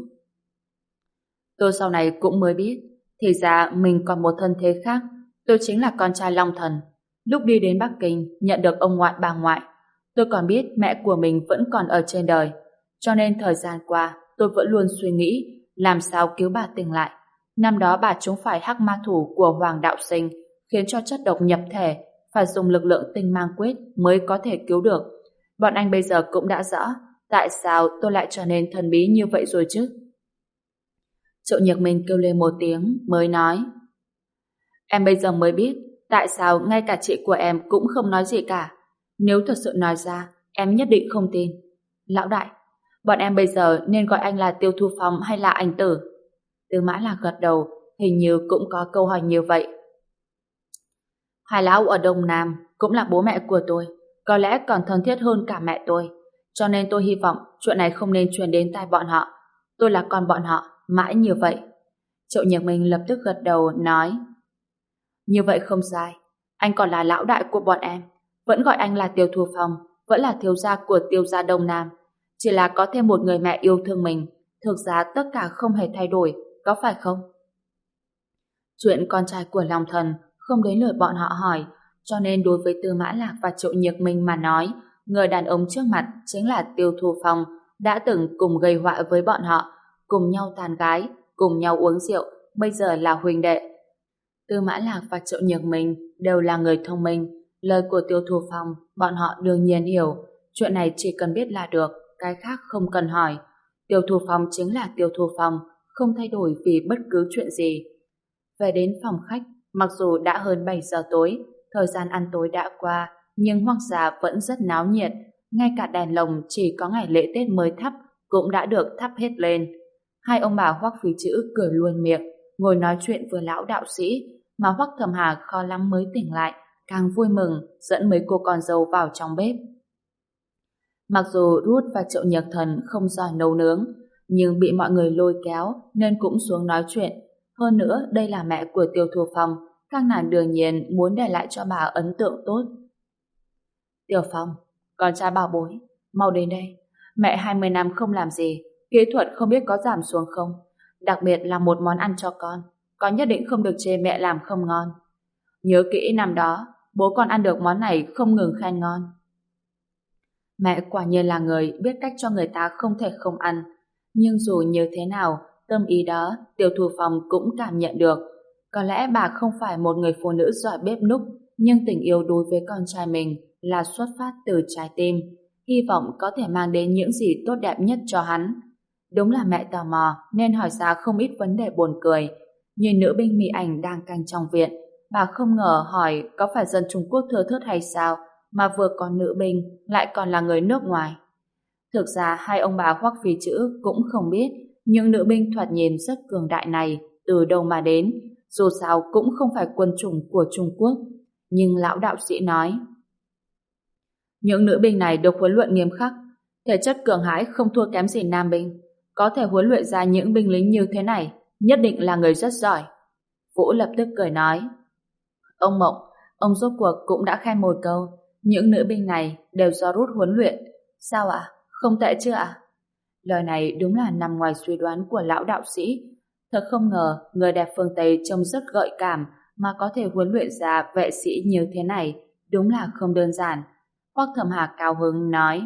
Tôi sau này cũng mới biết, thì ra mình còn một thân thế khác. Tôi chính là con trai Long Thần. Lúc đi đến Bắc Kinh nhận được ông ngoại bà ngoại, tôi còn biết mẹ của mình vẫn còn ở trên đời. Cho nên thời gian qua tôi vẫn luôn suy nghĩ làm sao cứu bà tỉnh lại. Năm đó bà trúng phải hắc ma thủ của Hoàng Đạo Sinh, khiến cho chất độc nhập thể, phải dùng lực lượng tinh mang quyết mới có thể cứu được. Bọn anh bây giờ cũng đã rõ tại sao tôi lại trở nên thần bí như vậy rồi chứ. Triệu Nhược Minh kêu lên một tiếng mới nói. Em bây giờ mới biết tại sao ngay cả chị của em cũng không nói gì cả. Nếu thật sự nói ra, em nhất định không tin. Lão đại, bọn em bây giờ nên gọi anh là Tiêu Thu Phong hay là ảnh tử? Tư Mã Lạc gật đầu, hình như cũng có câu hỏi như vậy. Hai lão ở Đông Nam cũng là bố mẹ của tôi, có lẽ còn thân thiết hơn cả mẹ tôi. Cho nên tôi hy vọng chuyện này không nên truyền đến tai bọn họ. Tôi là con bọn họ, mãi như vậy. Triệu Nhược Minh lập tức gật đầu, nói. Như vậy không sai, anh còn là lão đại của bọn em, vẫn gọi anh là Tiêu Thu Phong, vẫn là thiếu gia của Tiêu gia Đông Nam. Chỉ là có thêm một người mẹ yêu thương mình, thực ra tất cả không hề thay đổi, có phải không? Chuyện con trai của Long Thần không đến lượt bọn họ hỏi, cho nên đối với Tư Mã Lạc và Triệu Nhược Minh mà nói, người đàn ông trước mặt chính là Tiêu Thu Phong, đã từng cùng gây họa với bọn họ, cùng nhau tán gái, cùng nhau uống rượu, bây giờ là huynh đệ. Tư Mã Lạc và Triệu Nhược Minh đều là người thông minh, lời của Tiêu Thu Phong bọn họ đương nhiên hiểu, chuyện này chỉ cần biết là được, cái khác không cần hỏi. Tiêu Thu Phong chính là Tiêu Thu Phong, không thay đổi vì bất cứ chuyện gì. Về đến phòng khách, mặc dù đã hơn 7 giờ tối, thời gian ăn tối đã qua, nhưng Hoắc gia vẫn rất náo nhiệt, ngay cả đèn lồng chỉ có ngày lễ Tết mới thắp cũng đã được thắp hết lên. Hai ông bà Hoắc Phí Chữ cười luôn miệng, ngồi nói chuyện với lão đạo sĩ, mà Hoắc Thầm Hà khó lắm mới tỉnh lại, càng vui mừng dẫn mấy cô con dâu vào trong bếp. Mặc dù Ruth và Triệu Nhược Thần không giỏi nấu nướng, nhưng bị mọi người lôi kéo nên cũng xuống nói chuyện. Hơn nữa, đây là mẹ của Tiêu Thu Phong, các nàng đương nhiên muốn để lại cho bà ấn tượng tốt. Tiểu Phong, con trai bảo bối, mau đến đây. Mẹ 20 năm không làm gì, kỹ thuật không biết có giảm xuống không. Đặc biệt là một món ăn cho con nhất định không được chê mẹ làm không ngon. Nhớ kỹ năm đó, bố con ăn được món này không ngừng khen ngon. Mẹ quả nhiên là người biết cách cho người ta không thể không ăn. Nhưng dù như thế nào, tâm ý đó Tiêu Thu Phong cũng cảm nhận được. Có lẽ bà không phải một người phụ nữ giỏi bếp núc, nhưng tình yêu đối với con trai mình là xuất phát từ trái tim, hy vọng có thể mang đến những gì tốt đẹp nhất cho hắn. Đúng là mẹ tò mò nên hỏi ra không ít vấn đề buồn cười. Nhìn nữ binh Mỹ Ảnh đang canh trong viện, bà không ngờ hỏi có phải dân Trung Quốc thưa thớt hay sao mà vừa có nữ binh lại còn là người nước ngoài. Thực ra hai ông bà Hoắc Phí Chữ cũng không biết những nữ binh thoạt nhìn rất cường đại này từ đâu mà đến, dù sao cũng không phải quân chủng của Trung Quốc. Nhưng lão đạo sĩ nói, những nữ binh này được huấn luyện nghiêm khắc, thể chất cường hãn không thua kém gì nam binh, có thể huấn luyện ra những binh lính như thế này, nhất định là người rất giỏi. Vũ lập tức cười nói, ông Mộng, ông rốt cuộc cũng đã khen một câu, những nữ binh này đều do Rút huấn luyện. Sao ạ? Không tệ chứ ạ? Lời này đúng là nằm ngoài suy đoán của lão đạo sĩ. Thật không ngờ người đẹp phương Tây trông rất gợi cảm mà có thể huấn luyện ra vệ sĩ như thế này, đúng là không đơn giản. Hoắc Thầm Hà cao hứng nói,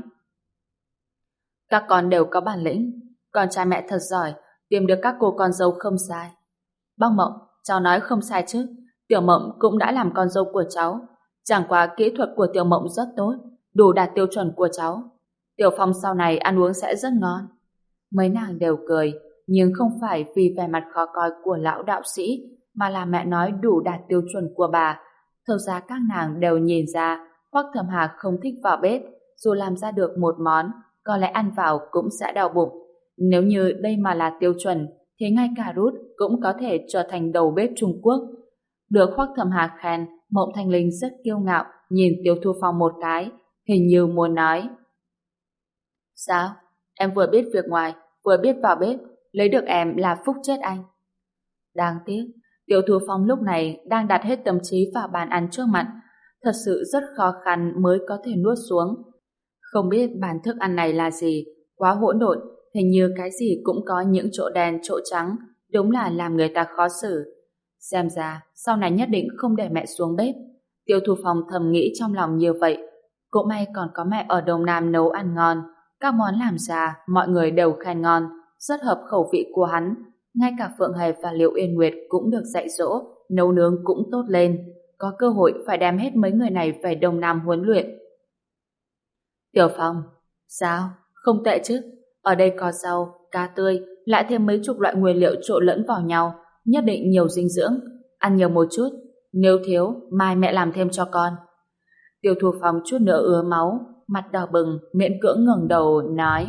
các con đều có bản lĩnh, con trai mẹ thật giỏi, tìm được các cô con dâu không sai. Bác Mộng, cháu nói không sai chứ, Tiểu Mộng cũng đã làm con dâu của cháu, Chẳng qua kỹ thuật của Tiểu Mộng rất tốt, đủ đạt tiêu chuẩn của cháu. Tiểu Phong sau này ăn uống sẽ rất ngon. Mấy nàng đều cười, nhưng không phải vì vẻ mặt khó coi của lão đạo sĩ, mà là mẹ nói đủ đạt tiêu chuẩn của bà. Thực ra các nàng đều nhìn ra Hoắc Thẩm Hà không thích vào bếp, dù làm ra được một món, có lẽ ăn vào cũng sẽ đau bụng. Nếu như đây mà là tiêu chuẩn, thì ngay cả Ruth cũng có thể trở thành đầu bếp Trung Quốc. Được Hoắc Thẩm Hà khen, Mộng Thanh Linh rất kiêu ngạo, nhìn Tiêu Thu Phong một cái, hình như muốn nói: sao? Em vừa biết việc ngoài, vừa biết vào bếp, lấy được em là phúc chết anh. Đáng tiếc, Tiêu Thu Phong lúc này đang đặt hết tâm trí vào bàn ăn trước mặt, thật sự rất khó khăn mới có thể nuốt xuống. Không biết bàn thức ăn này là gì, quá hỗn độn, hình như cái gì cũng có những chỗ đen chỗ trắng, đúng là làm người ta khó xử. Xem ra, sau này nhất định không để mẹ xuống bếp. Tiêu Thu Phong thầm nghĩ trong lòng như vậy. Cũng may còn có mẹ ở Đông Nam nấu ăn ngon, các món làm ra mọi người đều khen ngon, rất hợp khẩu vị của hắn. Ngay cả Phượng Hề và Liệu Yên Nguyệt cũng được dạy dỗ, nấu nướng cũng tốt lên. Có cơ hội phải đem hết mấy người này về Đông Nam huấn luyện. Tiểu Phong, sao? Không tệ chứ. Ở đây có rau, cá tươi, lại thêm mấy chục loại nguyên liệu trộn lẫn vào nhau, nhất định nhiều dinh dưỡng. Ăn nhiều một chút, nếu thiếu, mai mẹ làm thêm cho con. Tiêu Thu Phong chút nữa ứa máu, mặt đỏ bừng, miễn cưỡng ngẩng đầu, nói: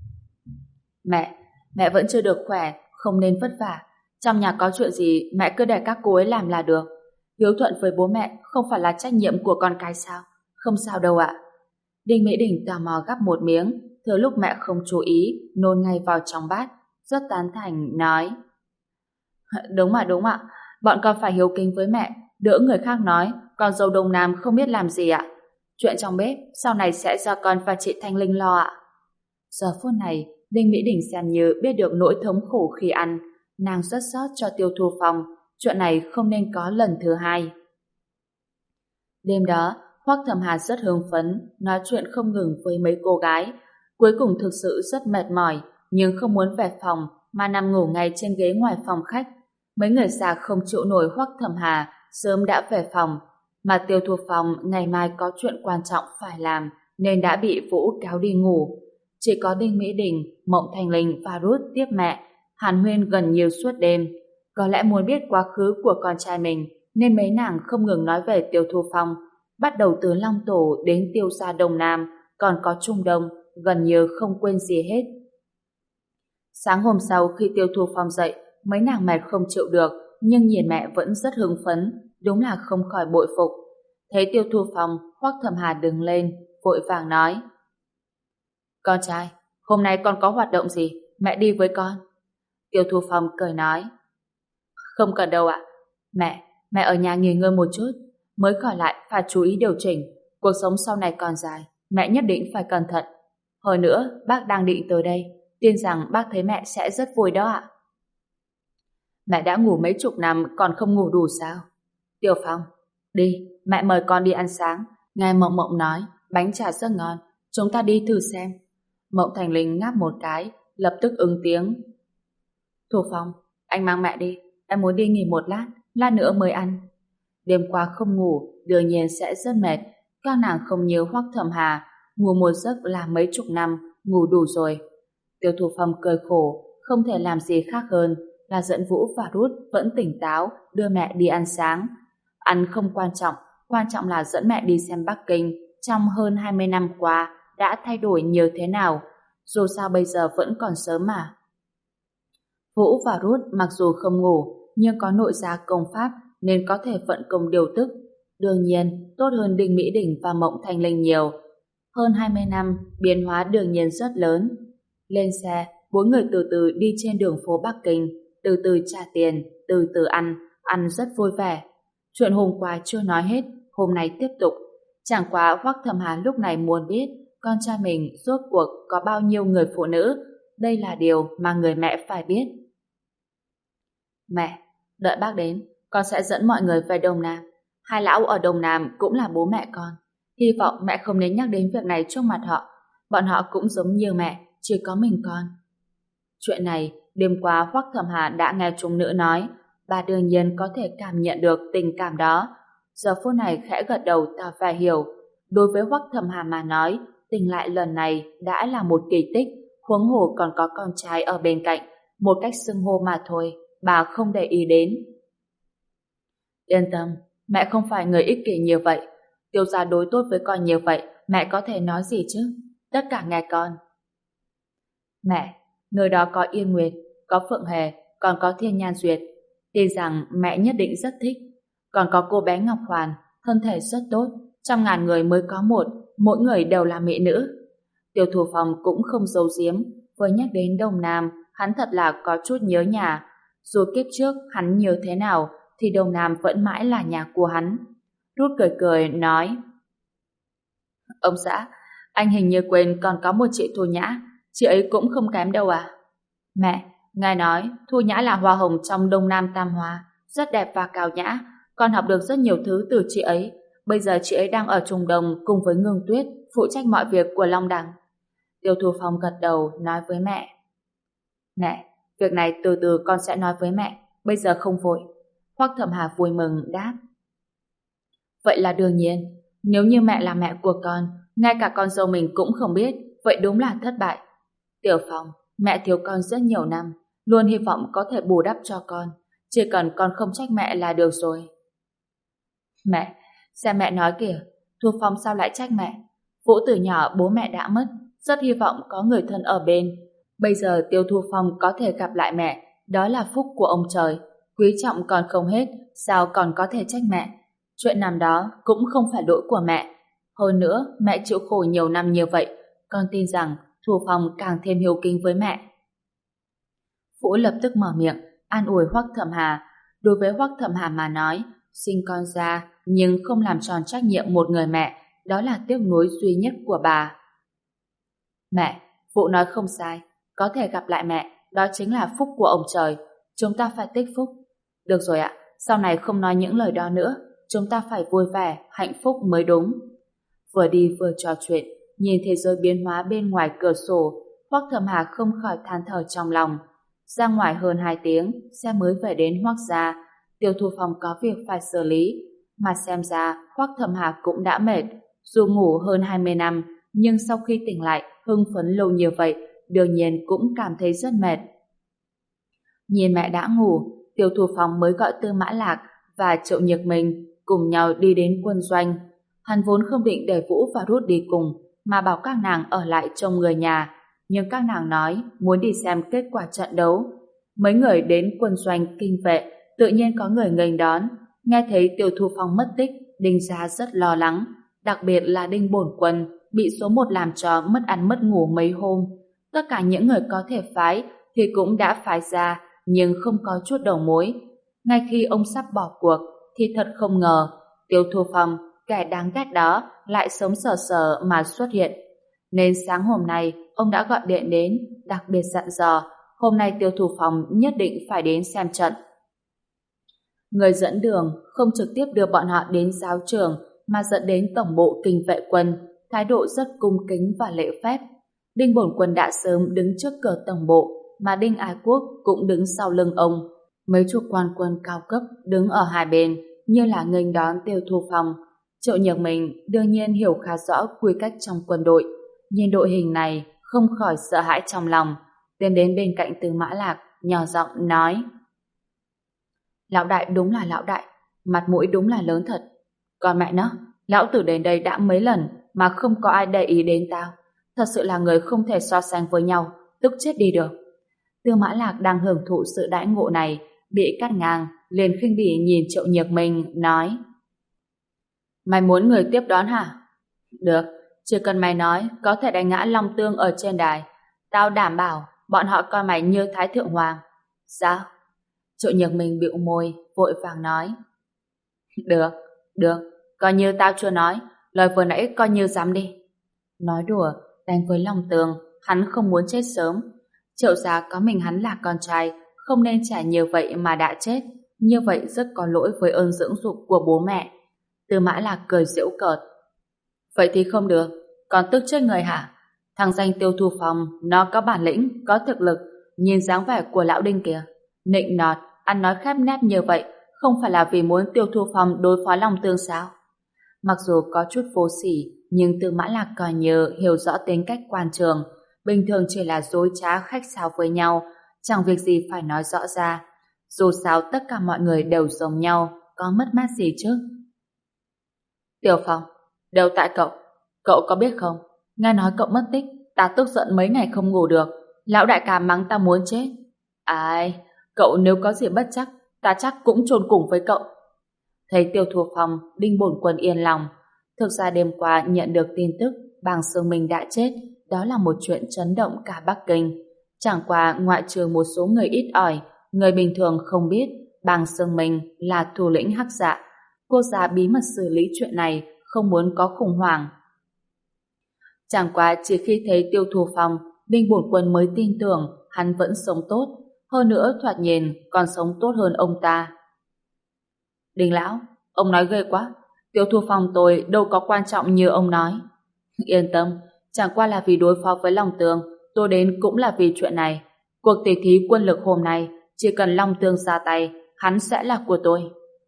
Mẹ vẫn chưa được khỏe, không nên vất vả. Trong nhà có chuyện gì, mẹ cứ để các cô ấy làm là được. Hiếu thuận với bố mẹ không phải là trách nhiệm của con cái sao? Không sao đâu ạ. Đinh Mỹ Đình tò mò gắp một miếng, thừa lúc mẹ không chú ý, nôn ngay vào trong bát, rất tán thành, nói: đúng ạ, bọn con phải hiếu kính với mẹ, đỡ người khác nói con dâu Đông Nam không biết làm gì ạ. Chuyện trong bếp sau này sẽ do con và chị Thanh Linh lo ạ. Giờ phút này, Đinh Mỹ Đình xem như biết được nỗi thống khổ khi ăn, nàng rất xót cho Tiêu Thu Phong, chuyện này không nên có lần thứ hai. Đêm đó, Hoắc Thẩm Hà rất hưng phấn, nói chuyện không ngừng với mấy cô gái, cuối cùng thực sự rất mệt mỏi, nhưng không muốn về phòng mà nằm ngủ ngay trên ghế ngoài phòng khách. Mấy người già không chịu nổi Hoắc Thẩm Hà, sớm đã về phòng, mà Tiêu Thu Phong ngày mai có chuyện quan trọng phải làm nên đã bị Vũ kéo đi ngủ. Chỉ có Đinh Mỹ Đình, Mộng Thanh Linh và Ruth tiếp mẹ, hàn huyên gần nhiều suốt đêm. Có lẽ muốn biết quá khứ của con trai mình nên mấy nàng không ngừng nói về Tiêu Thu Phong, bắt đầu từ Long Tổ đến Tiêu gia Đông Nam, còn có Trung Đông, gần như không quên gì hết. Sáng hôm sau khi Tiêu Thu Phong dậy, mấy nàng mệt không chịu được, nhưng nhìn mẹ vẫn rất hưng phấn, đúng là không khỏi bội phục. Thấy Tiêu Thu Phong, Hoắc Thẩm Hà đứng lên, vội vàng nói: con trai, hôm nay con có hoạt động gì, mẹ đi với con. Tiêu Thu Phong cười nói: không cần đâu ạ. Mẹ ở nhà nghỉ ngơi một chút, mới khỏi lại phải chú ý điều chỉnh. Cuộc sống sau này còn dài, mẹ nhất định phải cẩn thận. Hơn nữa, bác đang định tới đây, tin rằng bác thấy mẹ sẽ rất vui đó ạ. Mẹ đã ngủ mấy chục năm còn không ngủ đủ sao? Tiêu Phong, đi, mẹ mời con đi ăn sáng. Nghe Mộng Mộng nói, bánh trà rất ngon, chúng ta đi thử xem. Mộng Thành Linh ngáp một cái, lập tức ứng tiếng. Thu Phong, anh mang mẹ đi, em muốn đi nghỉ một lát nữa mới ăn. Đêm qua không ngủ, đương nhiên sẽ rất mệt. Các nàng không như Hoắc Thẩm Hà, ngủ một giấc là mấy chục năm, ngủ đủ rồi. Tiêu Thu Phong cười khổ, không thể làm gì khác hơn là dẫn Vũ và Ruth vẫn tỉnh táo đưa mẹ đi ăn sáng. Ăn không quan trọng là dẫn mẹ đi xem Bắc Kinh trong hơn 20 năm qua đã thay đổi nhiều thế nào. Dù sao bây giờ vẫn còn sớm mà. Vũ và Ruth mặc dù không ngủ nhưng có nội gia công pháp nên có thể vận công điều tức. Đương nhiên, tốt hơn Đinh Mỹ Đình và Mộng Thanh Linh nhiều. Hơn 20 năm, biến hóa đương nhiên rất lớn. Lên xe, bốn người từ từ đi trên đường phố Bắc Kinh, từ từ trả tiền, từ từ ăn rất vui vẻ. Chuyện hôm qua chưa nói hết, hôm nay tiếp tục. Chẳng qua Hoắc Thẩm Hà lúc này muốn biết con trai mình rốt cuộc có bao nhiêu người phụ nữ. Đây là điều mà người mẹ phải biết. Mẹ, đợi bác đến, con sẽ dẫn mọi người về Đông Nam. Hai lão ở Đông Nam cũng là bố mẹ con. Hy vọng mẹ không nên nhắc đến việc này trước mặt họ. Bọn họ cũng giống như mẹ, chỉ có mình con. Chuyện này, đêm qua Hoắc Thẩm Hà đã nghe chúng nữ nói. Bà đương nhiên có thể cảm nhận được tình cảm đó. giờ phút này khẽ gật đầu tỏ vẻ hiểu. Đối với Hoắc Thẩm Hà mà nói, tỉnh lại lần này đã là một kỳ tích, huống hồ còn có con trai ở bên cạnh, một cách xưng hô mà thôi, bà không để ý đến. Yên tâm, mẹ không phải người ích kỷ như vậy. Tiêu gia đối tốt với con như vậy, mẹ có thể nói gì chứ? Tất cả nghe con. Mẹ, nơi đó có Yên Nguyệt, có Phượng Hề, còn có Thiên Nhan Duyệt. Tin rằng mẹ nhất định rất thích. Còn có cô bé Ngọc Hoàn, thân thể rất tốt, 100.000 người mới có một, mỗi người đều là mỹ nữ. Tiêu Thủ Phong cũng không giấu giếm, vừa nhắc đến Đông Nam, hắn thật là có chút nhớ nhà. Dù kiếp trước hắn như thế nào, thì Đông Nam vẫn mãi là nhà của hắn. Rút cười cười nói: Ông xã, anh hình như quên còn có một chị Thu Nhã, chị ấy cũng không kém đâu à? Mẹ, ngài nói Thu Nhã là hoa hồng trong Đông Nam Tam Hoa, rất đẹp và cao nhã, con học được rất nhiều thứ từ chị ấy. Bây giờ chị ấy đang ở Trung Đông cùng với Ngưng Tuyết, phụ trách mọi việc của Long Đằng. Tiêu Thu Phong gật đầu nói với mẹ: Mẹ, việc này từ từ con sẽ nói với mẹ, bây giờ không vội. Hoắc Thẩm Hà vui mừng đáp: Vậy là đương nhiên, nếu như mẹ là mẹ của con, ngay cả con dâu mình cũng không biết, vậy đúng là thất bại. Tiểu Phong, mẹ thiếu con rất nhiều năm, luôn hy vọng có thể bù đắp cho con, chỉ cần con không trách mẹ là được rồi. Mẹ, xem mẹ nói kìa, Thu Phong sao lại trách mẹ? Vũ từ nhỏ bố mẹ đã mất, rất hy vọng có người thân ở bên. Bây giờ Tiêu Thu Phong có thể gặp lại mẹ, đó là phúc của ông trời. Quý trọng còn không hết, sao còn có thể trách mẹ? Chuyện năm đó cũng không phải lỗi của mẹ. Hơn nữa, mẹ chịu khổ nhiều năm như vậy, con tin rằng Thu Phong càng thêm hiếu kính với mẹ. Vũ lập tức mở miệng, an ủi Hoắc Thẩm Hà. Đối với Hoắc Thẩm Hà mà nói, sinh con ra nhưng không làm tròn trách nhiệm một người mẹ, đó là tiếc nuối duy nhất của bà. Mẹ, Vũ nói không sai, có thể gặp lại mẹ, đó chính là phúc của ông trời. Chúng ta phải tích phúc. Được rồi ạ, sau này không nói những lời đó nữa, chúng ta phải vui vẻ, hạnh phúc mới đúng. Vừa đi vừa trò chuyện, nhìn thế giới biến hóa bên ngoài cửa sổ, Hoắc Thẩm Hà không khỏi than thở trong lòng. Ra ngoài hơn 2 tiếng, xe mới về đến Hoắc gia. Tiêu Thu Phong có việc phải xử lý, mà xem ra Hoắc Thẩm Hà cũng đã mệt. Dù ngủ hơn 20 năm, nhưng sau khi tỉnh lại, hưng phấn lâu như vậy, đương nhiên cũng cảm thấy rất mệt. Nhìn mẹ đã ngủ, Tiêu Thu Phong mới gọi Tư Mã Lạc và Triệu Nhược Minh cùng nhau đi đến quân doanh. Hắn vốn không định để Vũ và Rút đi cùng, mà bảo các nàng ở lại trông người nhà, nhưng các nàng nói muốn đi xem kết quả trận đấu. Mấy người đến quân doanh kinh vệ, tự nhiên có người nghênh đón. Nghe thấy Tiêu Thu Phong mất tích, Đinh gia rất lo lắng, đặc biệt là Đinh Bổn Quân bị số 1 làm cho mất ăn mất ngủ mấy hôm. Tất cả những người có thể phái thì cũng đã phái ra, nhưng không có chút đầu mối. Ngay khi ông sắp bỏ cuộc, thì thật không ngờ Tiêu Thu Phong, kẻ đáng ghét đó, lại sống sờ sờ mà xuất hiện. Nên sáng hôm nay ông đã gọi điện đến, đặc biệt dặn dò hôm nay Tiêu Thu Phong nhất định phải đến xem trận. Người dẫn đường không trực tiếp đưa bọn họ đến giáo trường, mà dẫn đến tổng bộ kinh vệ quân, thái độ rất cung kính và lễ phép. Đinh Bổn Quân đã sớm đứng trước cửa tổng bộ, mà Đinh Ái Quốc cũng đứng sau lưng ông. Mấy chục quan quân cao cấp đứng ở hai bên, như là nghênh đón Tiêu Thu Phong. Triệu Nhược Minh đương nhiên hiểu khá rõ quy cách trong quân đội, nhìn đội hình này không khỏi sợ hãi trong lòng, tiến đến bên cạnh Tư Mã Lạc, nhỏ giọng nói: Lão đại đúng là lão đại, mặt mũi đúng là lớn thật. Còn mẹ nó, lão tử đến đây đã mấy lần mà không có ai để ý đến tao. Thật sự là người không thể so sánh với nhau, tức chết đi được. Tư Mã Lạc đang hưởng thụ sự đãi ngộ này, bị cắt ngang, liền khinh bỉ nhìn Triệu Nhược Minh, nói: Mày muốn người tiếp đón hả? Được, chỉ cần mày nói có thể đánh ngã Long Tương ở trên đài, tao đảm bảo bọn họ coi mày như Thái Thượng Hoàng. Sao? Triệu Nhược Minh bĩu môi, vội vàng nói: Được, được, coi như tao chưa nói, lời vừa nãy coi như dám đi. Nói đùa, đánh với Long Tương, hắn không muốn chết sớm. Triệu gia có mình hắn là con trai, không nên trả nhiều vậy mà đã chết, như vậy rất có lỗi với ơn dưỡng dục của bố mẹ. Tư Mã Lạc cười giễu cợt: Vậy thì không được, còn tức chết người hả? Thằng danh Tiêu Thu Phong, nó có bản lĩnh, có thực lực, nhìn dáng vẻ của lão Đinh kìa, nịnh nọt, ăn nói khép nép như vậy, không phải là vì muốn Tiêu Thu Phong đối phó Long Tương sao? Mặc dù có chút vô sỉ, nhưng Tư Mã Lạc coi như hiểu rõ tính cách quan trường, bình thường chỉ là dối trá khách sáo với nhau, chẳng việc gì phải nói rõ ra. Dù sao tất cả mọi người đều giống nhau, có mất mát gì chứ? Tiểu Phong, đều tại cậu. Cậu có biết không? Nghe nói cậu mất tích, ta tức giận mấy ngày không ngủ được. Lão đại ca mắng ta muốn chết. Ai, cậu nếu có gì bất chắc, ta chắc cũng chôn cùng với cậu. Thấy Tiêu Thu Phong, Đinh Bổn Quân yên lòng. Thực ra đêm qua nhận được tin tức Bàng Sương Minh đã chết, đó là một chuyện chấn động cả Bắc Kinh. Chẳng qua ngoại trừ một số người ít ỏi, người bình thường không biết Bàng Sương Minh là thủ lĩnh Hắc Dạ. Cô già bí mật xử lý chuyện này, không muốn có khủng hoảng. Chẳng qua chỉ khi thấy Tiêu Thu Phong, Đinh Bổn Quân mới tin tưởng hắn vẫn sống tốt, hơn nữa thoạt nhìn còn sống tốt hơn ông ta. Đinh lão, ông nói ghê quá. Tiêu Thu Phong tôi đâu có quan trọng như ông nói. Yên tâm, chẳng qua là vì đối phó với Long Tường, tôi đến cũng là vì chuyện này. Cuộc tỉ thí quân lực hôm nay, chỉ cần Long Tường ra tay, hắn sẽ là của tôi.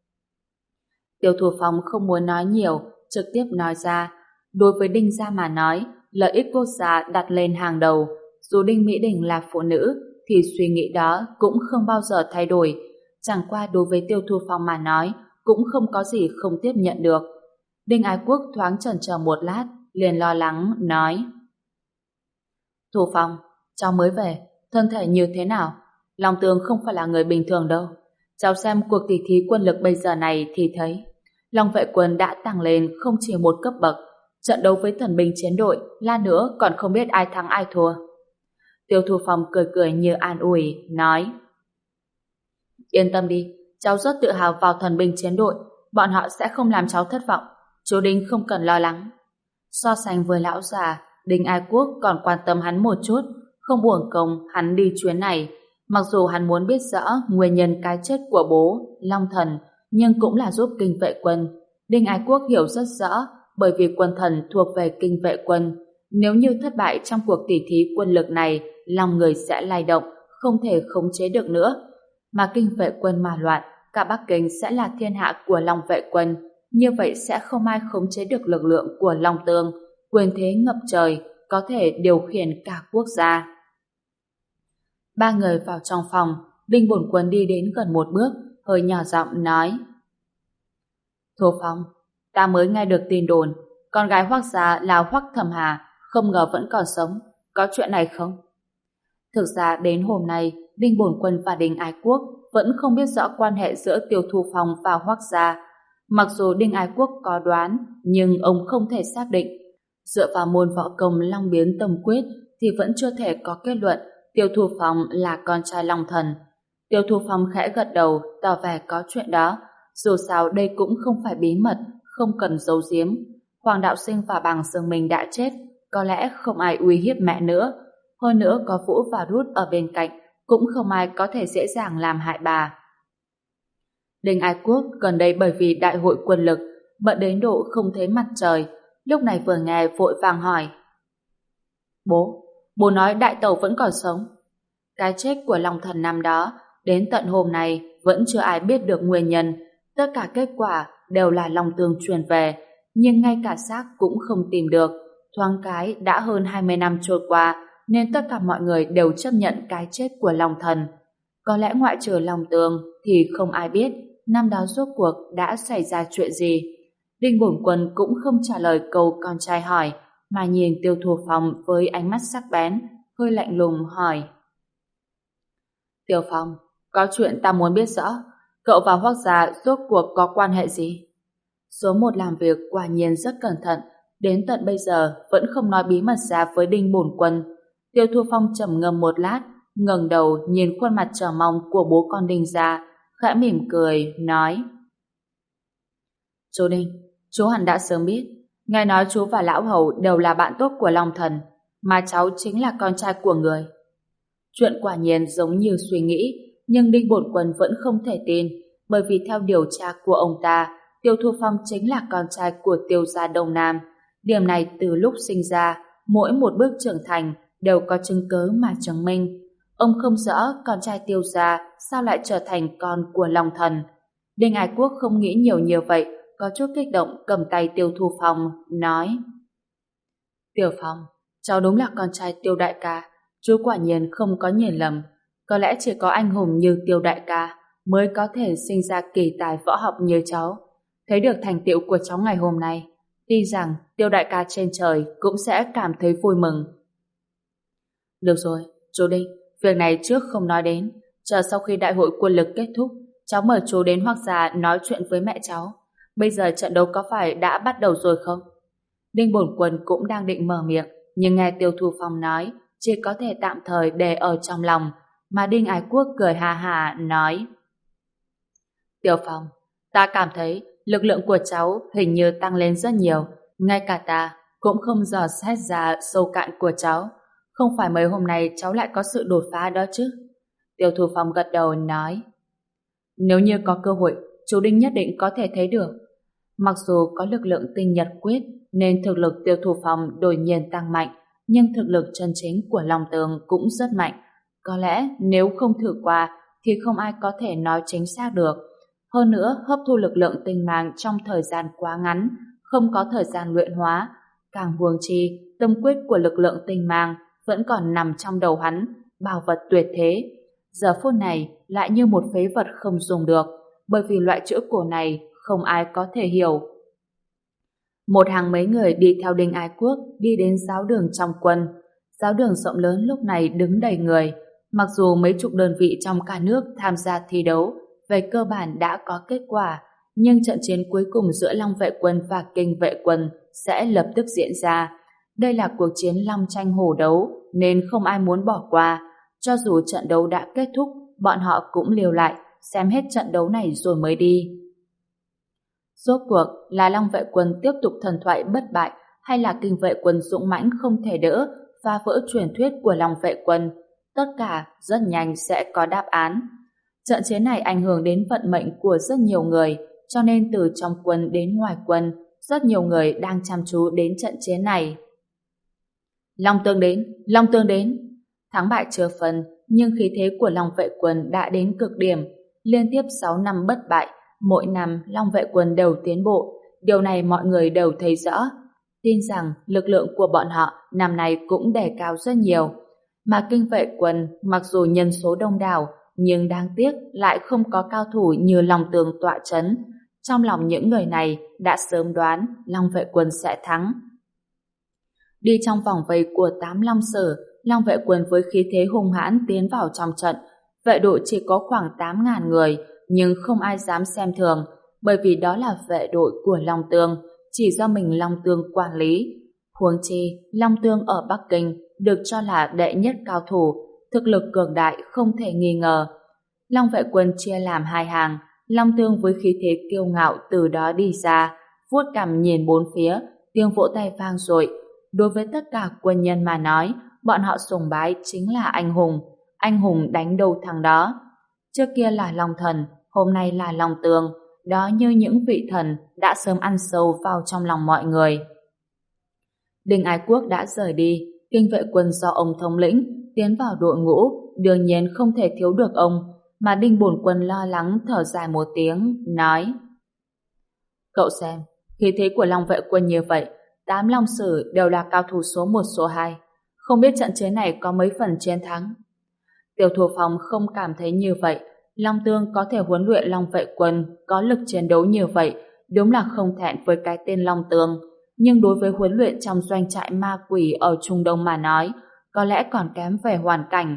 Tiêu Thu Phong không muốn nói nhiều, trực tiếp nói ra. Đối với Đinh gia mà nói, lợi ích quốc gia đặt lên hàng đầu. Dù Đinh Mỹ Đình là phụ nữ, thì suy nghĩ đó cũng không bao giờ thay đổi. Chẳng qua đối với Tiêu Thu Phong mà nói, cũng không có gì không tiếp nhận được. Đinh Ái Quốc thoáng chần chờ một lát, liền lo lắng, nói: Thu Phong, cháu mới về, thân thể như thế nào? Long Tường không phải là người bình thường đâu. Cháu xem cuộc tỷ thí quân lực bây giờ này thì thấy Long Vệ Quân đã tăng lên không chỉ một cấp bậc. Trận đấu với thần binh chiến đội, lát nữa còn không biết ai thắng ai thua. Tiêu Thu Phong cười cười như an ủi, nói: Yên tâm đi, cháu rất tự hào vào thần binh chiến đội, bọn họ sẽ không làm cháu thất vọng. Chú Đinh không cần lo lắng. So sánh với lão già, Đinh Ái Quốc còn quan tâm hắn một chút, không uổng công hắn đi chuyến này. Mặc dù hắn muốn biết rõ nguyên nhân cái chết của bố, Long Thần, nhưng cũng là giúp kinh vệ quân. Đinh Ái Quốc hiểu rất rõ, bởi vì quân thần thuộc về kinh vệ quân. Nếu như thất bại trong cuộc tỉ thí quân lực này, lòng người sẽ lay động, không thể khống chế được nữa. Mà kinh vệ quân mà loạn, cả Bắc Kinh sẽ là thiên hạ của Long Vệ Quân. Như vậy sẽ không ai khống chế được lực lượng của Long Tương, quyền thế ngập trời, có thể điều khiển cả quốc gia. Ba người vào trong phòng, Đinh Bổn Quân đi đến gần một bước, hơi nhỏ giọng nói: Thu Phong, ta mới nghe được tin đồn, con gái Hoắc gia là Hoắc Thẩm Hà, không ngờ vẫn còn sống, có chuyện này không? Thực ra đến hôm nay, Đinh Bổn Quân và Đinh Ái Quốc vẫn không biết rõ quan hệ giữa Tiêu Thu Phong và Hoắc gia. Mặc dù Đinh Ái Quốc có đoán, nhưng ông không thể xác định. Dựa vào môn võ công Long Biến Tâm Quyết thì vẫn chưa thể có kết luận Tiêu Thu Phong là con trai Long Thần. Tiêu Thu Phong khẽ gật đầu, tỏ vẻ có chuyện đó. Dù sao đây cũng không phải bí mật, không cần giấu giếm. Hoàng Đạo Sinh và Bàng Sương Minh đã chết, có lẽ không ai uy hiếp mẹ nữa. Hơn nữa có Vũ và Rút ở bên cạnh, cũng không ai có thể dễ dàng làm hại bà. Đinh Ái Quốc gần đây bởi vì đại hội quân lực bận đến độ không thấy mặt trời, lúc này vừa nghe vội vàng hỏi: Bố nói đại tẩu vẫn còn sống. Cái chết của Long Thần năm đó đến tận hôm nay vẫn chưa ai biết được nguyên nhân. Tất cả kết quả đều là Long Tương truyền về, nhưng ngay cả xác cũng không tìm được. Thoáng cái đã hơn 20 năm trôi qua, nên tất cả mọi người đều chấp nhận cái chết của Long Thần. Có lẽ ngoại trừ Long Tương thì không ai biết năm đó rốt cuộc đã xảy ra chuyện gì. Đinh Bổn Quân cũng không trả lời câu con trai hỏi, mà nhìn Tiêu Thu Phong với ánh mắt sắc bén, hơi lạnh lùng hỏi: Tiêu Phong, có chuyện ta muốn biết rõ, cậu và Hoắc gia rốt cuộc có quan hệ gì? Số một làm việc quả nhiên rất cẩn thận, đến tận bây giờ vẫn không nói bí mật ra với Đinh Bổn Quân. Tiêu Thu Phong trầm ngâm một lát, ngẩng đầu nhìn khuôn mặt chờ mong của bố con Đinh gia, khẽ mỉm cười, nói: Chú Đinh, chú hẳn đã sớm biết, nghe nói chú và Lão Hầu đều là bạn tốt của Long Thần, mà cháu chính là con trai của người. Chuyện quả nhiên giống như suy nghĩ, nhưng Đinh Bổn Quân vẫn không thể tin, bởi vì theo điều tra của ông ta, Tiêu Thu Phong chính là con trai của Tiêu gia Đông Nam. Điểm này từ lúc sinh ra, mỗi một bước trưởng thành đều có chứng cớ mà chứng minh. Ông không rõ con trai Tiêu gia sao lại trở thành con của Long Thần. Đinh Ái Quốc không nghĩ nhiều như vậy, có chút kích động cầm tay Tiêu Thu Phong, nói: Tiểu Phong, cháu đúng là con trai Tiêu đại ca, chú quả nhiên không có nhìn lầm. Có lẽ chỉ có anh hùng như Tiêu đại ca mới có thể sinh ra kỳ tài võ học như cháu. Thấy được thành tựu của cháu ngày hôm nay, tin rằng Tiêu đại ca trên trời cũng sẽ cảm thấy vui mừng. Được rồi, chú Đinh, việc này trước không nói đến. Chờ sau khi đại hội quân lực kết thúc, cháu mời chú đến Hoắc gia nói chuyện với mẹ cháu. Bây giờ trận đấu có phải đã bắt đầu rồi không? Đinh Bổn Quân cũng đang định mở miệng, nhưng nghe Tiêu Thu Phong nói, chỉ có thể tạm thời để ở trong lòng, mà Đinh Ái Quốc cười hà hà nói: Tiểu Phong, ta cảm thấy lực lượng của cháu hình như tăng lên rất nhiều, ngay cả ta cũng không dò xét ra sâu cạn của cháu. Không phải mấy hôm nay cháu lại có sự đột phá đó chứ? Tiêu Thu Phong gật đầu nói: Nếu như có cơ hội, chú Đinh nhất định có thể thấy được. Mặc dù có lực lượng tinh nhật quyết nên thực lực Tiêu Thu Phong đột nhiên tăng mạnh, nhưng thực lực chân chính của Long Tường cũng rất mạnh. Có lẽ nếu không thử qua thì không ai có thể nói chính xác được. Hơn nữa, hấp thu lực lượng tinh mang trong thời gian quá ngắn, không có thời gian luyện hóa. Càng huống chi, tâm quyết của lực lượng tinh mang vẫn còn nằm trong đầu hắn, bảo vật tuyệt thế. Giờ phút này lại như một phế vật không dùng được, bởi vì loại chữ cổ này không ai có thể hiểu. Một hàng mấy người đi theo Đinh Ái Quốc đi đến giáo đường trong quân. Giáo đường rộng lớn lúc này đứng đầy người. Mặc dù mấy chục đơn vị trong cả nước tham gia thi đấu, về cơ bản đã có kết quả, nhưng trận chiến cuối cùng giữa Long Vệ Quân và Kinh Vệ Quân sẽ lập tức diễn ra. Đây là cuộc chiến long tranh hổ đấu, nên không ai muốn bỏ qua. Cho dù trận đấu đã kết thúc, bọn họ cũng liều lại, xem hết trận đấu này rồi mới đi. Rốt cuộc là Long Vệ Quân tiếp tục thần thoại bất bại hay là Kinh Vệ Quân dũng mãnh không thể đỡ, phá vỡ truyền thuyết của Long Vệ Quân? Tất cả rất nhanh sẽ có đáp án. Trận chiến này ảnh hưởng đến vận mệnh của rất nhiều người, cho nên từ trong quân đến ngoài quân, rất nhiều người đang chăm chú đến trận chiến này. Long Tương đến, Long Tương đến. Thắng bại chưa phân, nhưng khí thế của Long Vệ Quân đã đến cực điểm. Liên tiếp 6 năm bất bại, mỗi năm Long Vệ Quân đều tiến bộ. Điều này mọi người đều thấy rõ. Tin rằng lực lượng của bọn họ năm nay cũng đề cao rất nhiều. Mà Kinh Vệ Quân mặc dù nhân số đông đảo, nhưng đáng tiếc lại không có cao thủ như Long Tường tọa chấn. Trong lòng những người này đã sớm đoán Long Vệ Quân sẽ thắng. Đi trong vòng vây của 8 long sở, Long Vệ Quân với khí thế hung hãn tiến vào trong trận. Vệ đội chỉ có khoảng 8.000 người, nhưng không ai dám xem thường, bởi vì đó là vệ đội của Long Tương, chỉ do mình Long Tương quản lý. Huống chi, Long Tương ở Bắc Kinh được cho là đệ nhất cao thủ, thực lực cường đại không thể nghi ngờ. Long Vệ Quân chia làm hai hàng, Long Tương với khí thế kiêu ngạo từ đó đi ra, vuốt cằm nhìn bốn phía, tiếng vỗ tay vang dội. Đối với tất cả quân nhân mà nói, bọn họ sùng bái chính là anh hùng đánh đâu thằng đó. Trước kia là Long Thần, hôm nay là Long Tương, đó như những vị thần đã sớm ăn sâu vào trong lòng mọi người. Đinh Ái Quốc đã rời đi, Kinh Vệ Quân do ông thống lĩnh tiến vào đội ngũ, đương nhiên không thể thiếu được ông, mà Đinh Bổn Quân lo lắng thở dài một tiếng, nói: Cậu xem, khí thế của Long Vệ Quân như vậy, 8 long sử đều là cao thủ số 1 số 2, không biết trận chiến này có mấy phần chiến thắng. Tiêu Thu Phong không cảm thấy như vậy. Long Tương có thể huấn luyện Long Vệ Quân có lực chiến đấu như vậy, đúng là không thẹn với cái tên Long Tương. Nhưng đối với huấn luyện trong doanh trại ma quỷ ở Trung Đông mà nói, có lẽ còn kém về hoàn cảnh.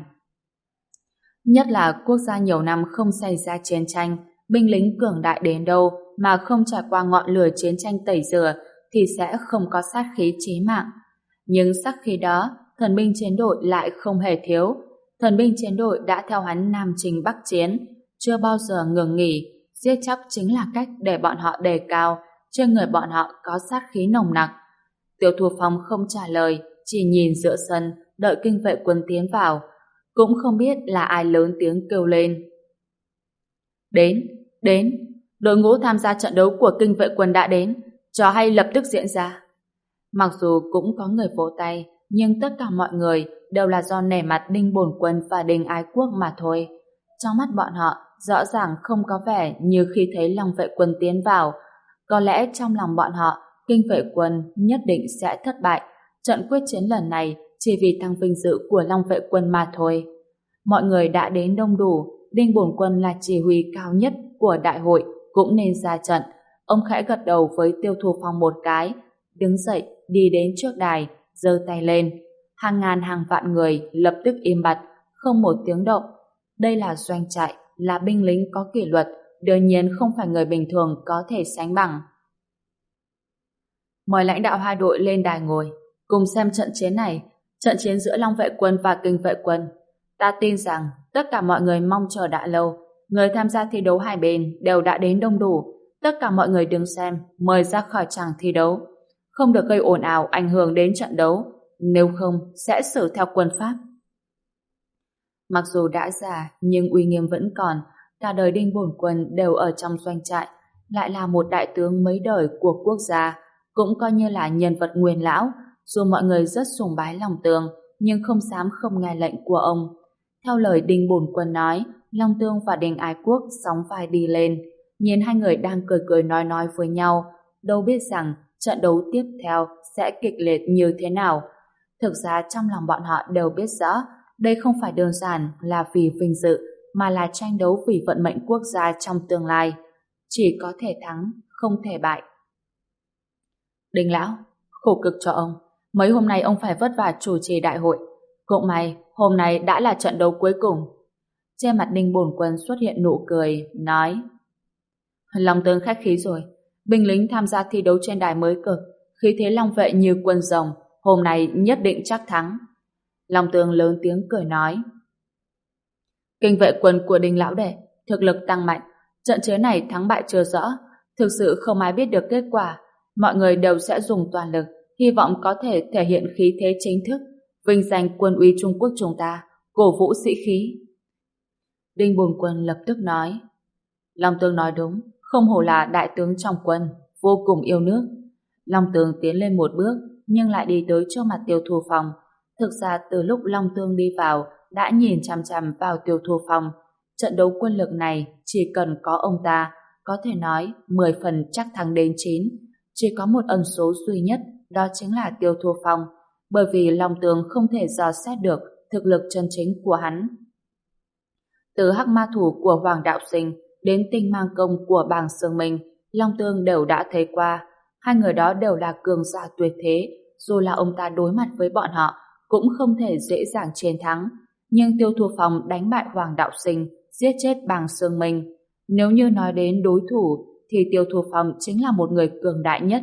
Nhất là quốc gia nhiều năm không xảy ra chiến tranh, binh lính cường đại đến đâu mà không trải qua ngọn lửa chiến tranh tẩy rửa thì sẽ không có sát khí chí mạng. Nhưng sát khí đó, thần binh chiến đội lại không hề thiếu. Thần binh chiến đội đã theo hắn Nam Chinh Bắc Chiến, chưa bao giờ ngừng nghỉ. Giết chóc chính là cách để bọn họ đề cao, trên người bọn họ có sát khí nồng nặc. Tiêu Thu Phong không trả lời, chỉ nhìn giữa sân, đợi Kinh Vệ Quân tiến vào. Cũng không biết là ai lớn tiếng kêu lên: Đến, đến, đội ngũ tham gia trận đấu của Kinh Vệ Quân đã đến, trò hay lập tức diễn ra. Mặc dù cũng có người vỗ tay, nhưng tất cả mọi người đều là do nể mặt Đinh Bổn Quân và Đinh Ái Quốc mà thôi. Trong mắt bọn họ, rõ ràng không có vẻ như khi thấy Long Vệ Quân tiến vào. Có lẽ trong lòng bọn họ, Kinh Vệ Quân nhất định sẽ thất bại. Trận quyết chiến lần này chỉ vì tăng vinh dự của Long Vệ Quân mà thôi. Mọi người đã đến đông đủ, Đinh Bổn Quân là chỉ huy cao nhất của đại hội cũng nên ra trận. Ông khẽ gật đầu với Tiêu Thu Phong một cái, đứng dậy đi đến trước đài, giơ tay lên. Hàng ngàn hàng vạn người lập tức im bặt, không một tiếng động. Đây là doanh trại, là binh lính có kỷ luật, đương nhiên không phải người bình thường có thể sánh bằng. Mời lãnh đạo hai đội lên đài ngồi, cùng xem trận chiến này, trận chiến giữa Long Vệ Quân và Kinh Vệ Quân. Ta tin rằng tất cả mọi người mong chờ đã lâu, người tham gia thi đấu hai bên đều đã đến đông đủ. Tất cả mọi người đứng xem, mời ra khỏi tràng thi đấu. Không được gây ồn ào ảnh hưởng đến trận đấu, nếu không sẽ xử theo quân pháp. Mặc dù đã già nhưng uy nghiêm vẫn còn, cả đời Đinh Bổn Quân đều ở trong doanh trại, lại là một đại tướng mấy đời của quốc gia, cũng coi như là nhân vật nguyên lão. Dù mọi người rất sùng bái Long Tương, nhưng không dám không nghe lệnh của ông. Theo lời Đinh Bổn Quân nói, Long Tương và Đinh Ái Quốc sóng vai đi lên, nhìn hai người đang cười cười nói với nhau, đâu biết rằng trận đấu tiếp theo sẽ kịch liệt như thế nào. Thực ra trong lòng bọn họ đều biết rõ, đây không phải đơn giản là vì vinh dự, mà là tranh đấu vì vận mệnh quốc gia trong tương lai. Chỉ có thể thắng, không thể bại. Đinh lão, khổ cực cho ông. Mấy hôm nay ông phải vất vả chủ trì đại hội. Cũng may, hôm nay đã là trận đấu cuối cùng. Trên mặt Đinh Bổn Quân xuất hiện nụ cười, nói: Long Tương khách khí rồi. Binh lính tham gia thi đấu trên đài mới cực, khí thế long vệ như quân rồng, hôm nay nhất định chắc thắng. Long Tương lớn tiếng cười nói: Kinh Vệ Quân của Đinh lão đệ thực lực tăng mạnh, trận chiến này thắng bại chưa rõ, thực sự không ai biết được kết quả. Mọi người đều sẽ dùng toàn lực, hy vọng có thể thể hiện khí thế chính thức, vinh danh quân uy Trung Quốc chúng ta, cổ vũ sĩ khí. Đinh Bổn Quân lập tức nói: Long Tương nói đúng, không hổ là đại tướng trong quân, vô cùng yêu nước. Long Tương tiến lên một bước, nhưng lại đi tới trước mặt Tiêu Thu Phong. Thực ra từ lúc Long Tương đi vào, đã nhìn chằm chằm vào Tiêu Thu Phong. Trận đấu quân lực này chỉ cần có ông ta, có thể nói 10 phần chắc thắng đến 9. Chỉ có một ẩn số duy nhất, đó chính là Tiêu Thu Phong, bởi vì Long Tương không thể dò xét được thực lực chân chính của hắn. Từ hắc ma thủ của Hoàng Đạo Sinh đến tinh mang công của Bàng Sương Minh, Long Tương đều đã thấy qua. Hai người đó đều là cường giả tuyệt thế, dù là ông ta đối mặt với bọn họ cũng không thể dễ dàng chiến thắng. Nhưng Tiêu Thu Phong đánh bại Hoàng Đạo Sinh, giết chết Bàng Sương Minh. Nếu như nói đến đối thủ, thì Tiêu Thu Phong chính là một người cường đại nhất.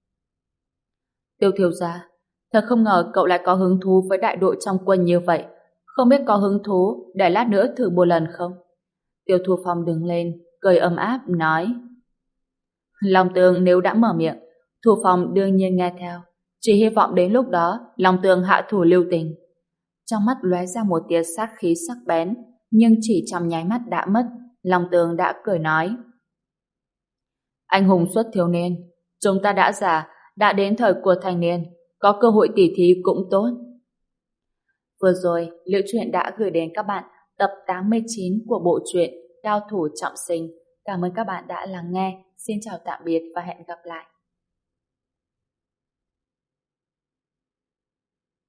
Tiêu thiếu gia, thật không ngờ cậu lại có hứng thú với đại đội trong quân như vậy. Không biết có hứng thú để lát nữa thử một lần không? Tiêu Thu Phong đứng lên, cười ấm áp, nói: Long Tương nếu đã mở miệng, Thu Phong đương nhiên nghe theo. Chỉ hy vọng đến lúc đó Long Tương hạ thủ lưu tình. Trong mắt lóe ra một tia sát khí sắc bén, nhưng chỉ trong nháy mắt đã mất. Long Tương đã cười nói: Anh hùng xuất thiếu niên, chúng ta đã già, đã đến thời của thành niên, có cơ hội tỉ thí cũng tốt. Vừa rồi, Liễu Chuyện đã gửi đến các bạn tập 89 của bộ truyện Cao thủ trọng sinh. Cảm ơn các bạn đã lắng nghe. Xin chào tạm biệt và hẹn gặp lại.